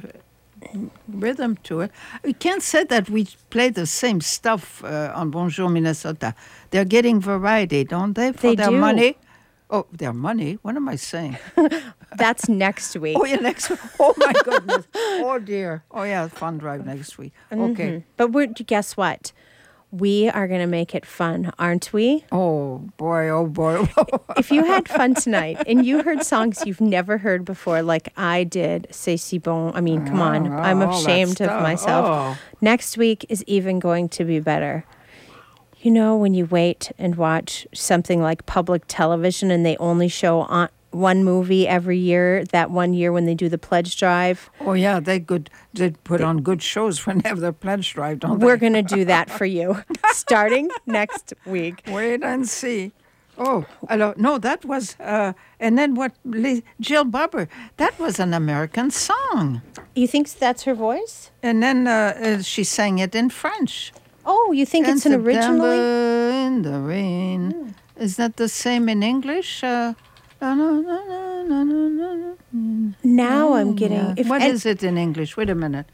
rhythm to it. We can't say that we play the same stuff uh, on Bonjour Minnesota. They're getting variety, don't they? For They their do. money. Oh, their money? What am I saying? That's next week. Oh, yeah, next week. Oh, my goodness. Oh, dear. Oh, yeah, fun drive next week. Okay. Mhm. But we're, guess what? We are going to make it fun, aren't we? Oh, boy, oh, boy. If you had fun tonight and you heard songs you've never heard before, like I did, C'est si bon. I mean, come on. Oh, I'm all that ashamed of stuff. myself. Oh. Next week is even going to be better. You know, when you wait and watch something like public television and they only show on one movie every year, that one year when they do the pledge drive. Oh, yeah, they good. They put on good shows when they have their pledge drive, don't they? We're going to do that for you starting next week. Wait and see. Oh, alors, no, that was, uh, and then what, Les, Jill Barber, that was an American song. You think that's her voice? And then uh, uh, she sang it in French. Oh, you think And it's an originally? September in the rain. Mm. Is that the same in English? Uh, no, no, no, no, no, no, no. Now I'm getting... Yeah. If, What and- is it in English? Wait a minute.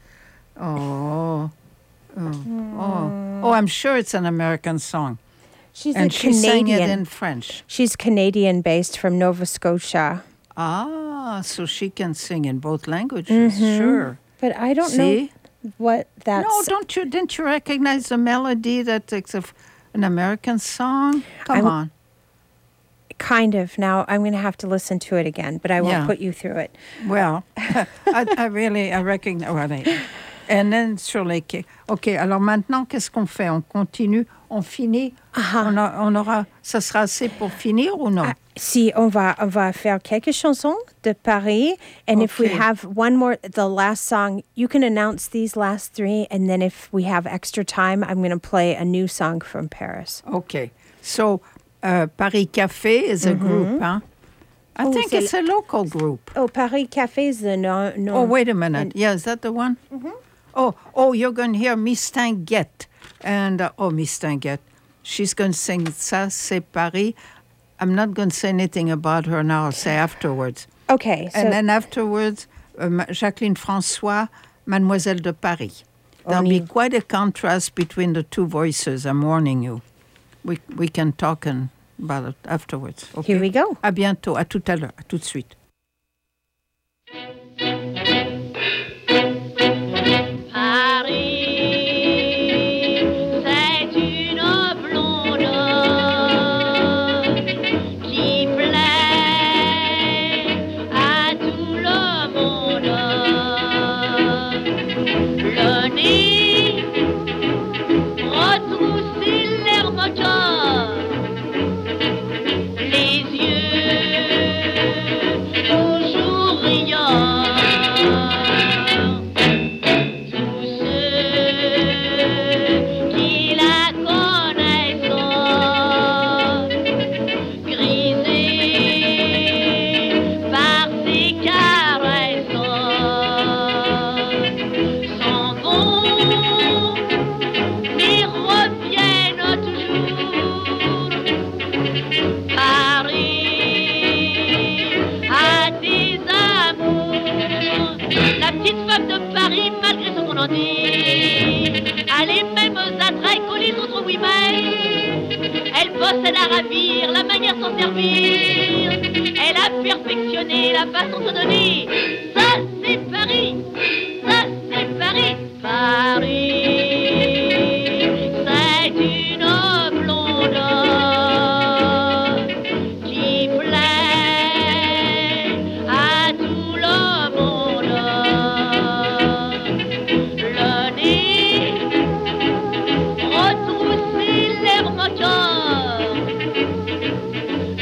Oh, oh, oh, oh! I'm sure it's an American song. She's and a she sang Canadian. it in French. She's Canadian-based from Nova Scotia. Ah, so she can sing in both languages. Mhm. Sure. But I don't See? know what that's... No, don't you? Didn't you recognize the melody that it's a, an American song? Come I'm- on. Kind of. Now I'm going to have to listen to it again, but I won't Yeah. put you through it. Well, I, I really, I recognize. Well, I- and then sur les quais. OK, alors maintenant, qu'est-ce qu'on fait? On continue? On finit? On, a- on aura... Ça sera assez pour finir ou non? Si, on va, on va faire quelques chansons de Paris. And if we Okay. have one more, the last song, you can announce these last three. And then if we have extra time, I'm going to play a new song from Paris. OK. So, uh, Paris Café is a Mhm. group, huh? I Oh, think c'est it's a local group. Oh, Paris Café is the no... no Oh, wait a minute. Yeah, is that the one? Mhm. Oh, oh, you're going to hear Miss Tinguette. And, uh, oh, Miss Tinguette. She's going to sing Ça, c'est Paris. I'm not going to say anything about her now. I'll say afterwards. Okay. So And then afterwards, uh, Ma- Jacqueline François, Mademoiselle de Paris. There'll be Only- quite a contrast between the two voices, I'm warning you. We, we can talk and, about it afterwards. Okay? Here we go. À bientôt. À tout à l'heure. À tout de suite. C'est une blonde qui plaît à tout le monde. Le nez retroussé, l'air moqueur, les yeux toujours riants. Tous ceux qui la connaissent, grisés par ses caresses, s'en vont mais reviennent toujours. Paris a des amours. La petite femme de Paris, malgré ce qu'on en dit, a les mêmes attraits que les autres, oui, mais elle possède à ravir, la manière de s'en servir. Elle a perfectionné la façon de donner. Ça, c'est Paris. Ça, c'est Paris. Paris, c'est une blonde qui plaît à tout le monde. Le nez retroussé, l'air moqueur,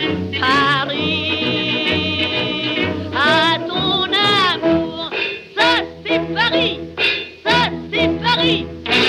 Paris, à ton amour, ça c'est Paris, ça c'est Paris.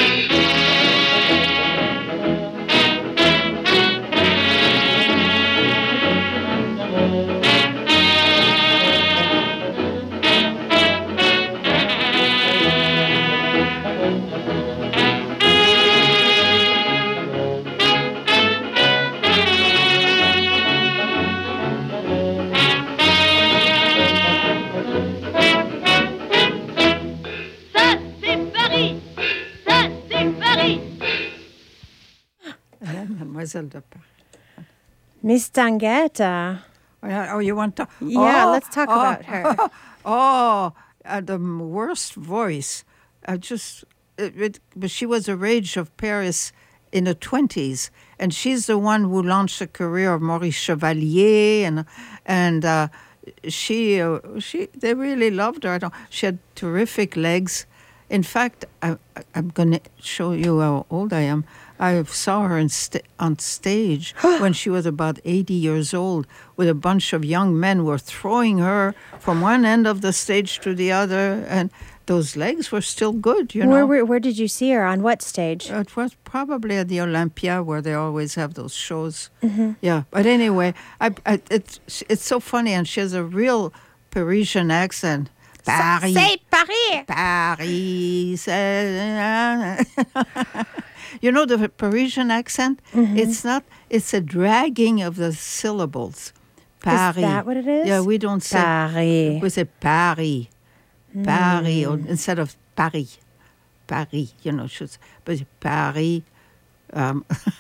Mademoiselle de Paris. Miss Danguetta. Oh, you want to? Yeah, oh, let's talk oh, about her. Oh, uh, the worst voice. I just, it, it, but she was a rage of Paris in the twenties, and she's the one who launched the career of Maurice Chevalier, and and uh, she uh, she they really loved her. I don't, she had terrific legs. In fact, I, I'm going to show you how old I am. I saw her in st- on stage when she was about eighty years old, with a bunch of young men who were throwing her from one end of the stage to the other, and those legs were still good, you know. Where, where, where did you see her? On what stage? It was probably at the Olympia, where they always have those shows. Mm-hmm. Yeah, but anyway, I, I, it's it's so funny, and she has a real Parisian accent. Paris. Say Paris. Paris. You know the Parisian accent? Mm-hmm. It's not, it's a dragging of the syllables. Paris. Is that what it is? Yeah, we don't say Paris. We say Paris. Paris, Mm. or instead of Paris. Paris, you know, should, but Paris. Um,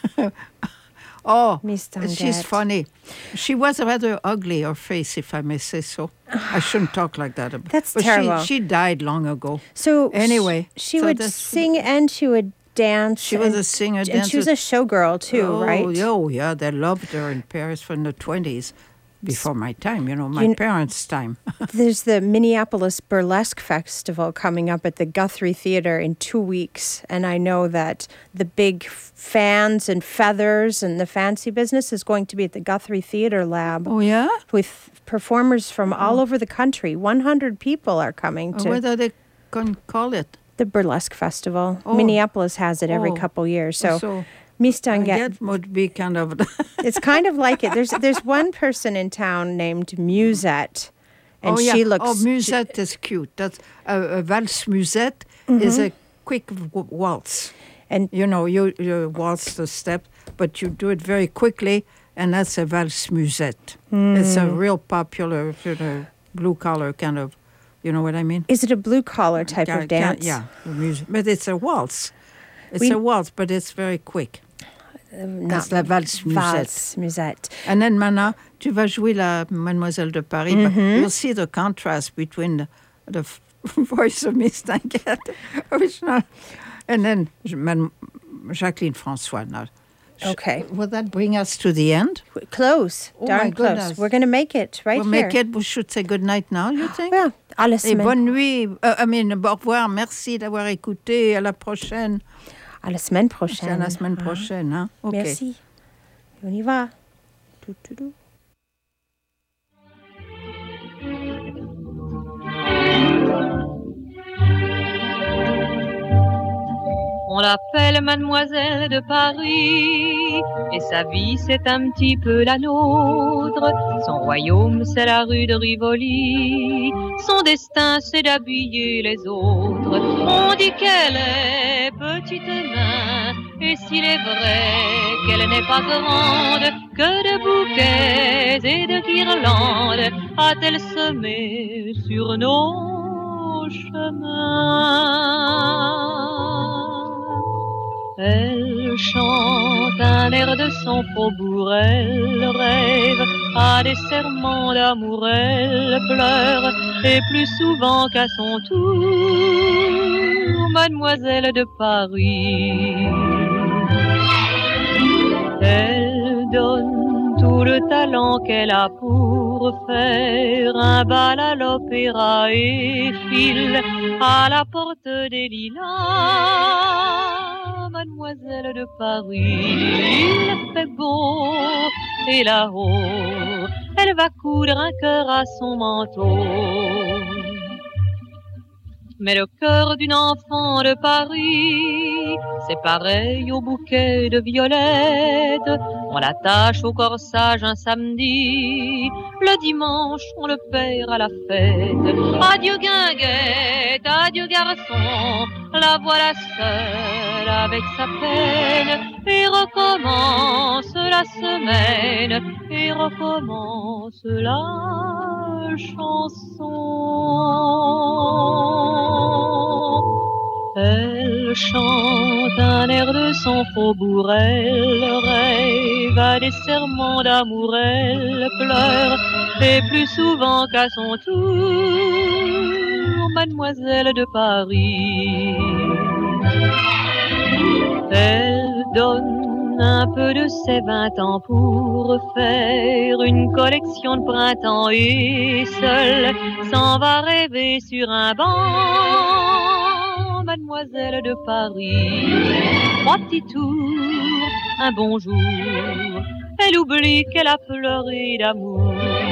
oh, Miss she's Danguette. funny. She was rather ugly, her face, if I may say so. I shouldn't talk like that. About, That's but terrible. She, she died long ago. So anyway, sh- she so would that's- sing and she would dance. She was and, a singer, and dancer. she was a showgirl too, oh, right? Oh, yeah, they loved her in Paris from the twenties, before my time, you know, my You kn- parents' time. There's the Minneapolis Burlesque Festival coming up at the Guthrie Theater in two weeks. And I know that the big fans and feathers and the fancy business is going to be at the Guthrie Theater Lab. Oh, yeah? With performers from all over the country. one hundred people are coming Oh, to what do they con- call it? the Burlesque Festival. Oh. Minneapolis has it every Oh. couple years. So, So, Miss Danguette, That would be kind of... it's kind of like it. There's there's one person in town named Musette, and oh, yeah. she looks. Oh, musette is cute. That's a, a valse musette Mhm. is a quick w- waltz. And you know, you you waltz the step, but you do it very quickly, and that's a valse musette. It's a Mm. real popular sort of blue collar kind of. You know what I mean? Is it a blue collar type Yeah, of dance? Yeah, the music, but it's a waltz. It's We- a waltz, but it's very quick. That's not la valse musette. valse musette. And then maintenant, tu vas jouer la Mademoiselle de Paris. But Mhm. you'll see the contrast between the, the f- voice of Miss Danguette, which not, and then Madame Jacqueline François. Now, Sh- Okay. will that bring us to the end? Close, Oh, darn my close. goodness. We're going to make it right we'll here. make it. We should say good night now. You think? Yeah. À la Et semaine. bonne nuit. Euh, I mean, au revoir. Merci d'avoir écouté. À la prochaine. À la semaine prochaine. À la semaine Ah. prochaine. Hein? OK. Merci. On y va. Tout, tout, tout. On l'appelle Mademoiselle de Paris, et sa vie c'est un petit peu la nôtre. Son royaume c'est la rue de Rivoli, son destin c'est d'habiller les autres. On dit qu'elle est petite main, et s'il est vrai qu'elle n'est pas grande, que de bouquets et de guirlandes a-t-elle semé sur nos chemins. Elle chante un air de son faubourg, elle rêve à des serments d'amour, elle pleure, et plus souvent qu'à son tour, Mademoiselle de Paris. Elle donne tout le talent qu'elle a pour faire un bal à l'opéra et file à la porte des lilas. Mademoiselle de Paris, il fait beau et là-haut, elle va coudre un cœur à son manteau. Mais le cœur d'une enfant de Paris, c'est pareil au bouquet de violettes. On l'attache au corsage un samedi, le dimanche on le perd à la fête. Adieu guinguette, adieu garçon, la voilà seule avec sa peine. Et recommence la semaine, et recommence la chanson. Elle chante un air de son faubourg, elle rêve à des serments d'amour, elle pleure, et plus souvent qu'à son tour, mademoiselle de Paris. Elle donne un peu de ses vingt ans pour faire une collection de printemps et seule s'en va rêver sur un banc, mademoiselle de Paris. Trois petits tours, un bonjour, elle oublie qu'elle a pleuré d'amour.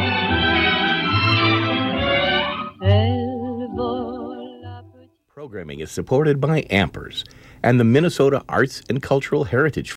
Elle vole la petite... Programming is supported by Ampers and the Minnesota Arts and Cultural Heritage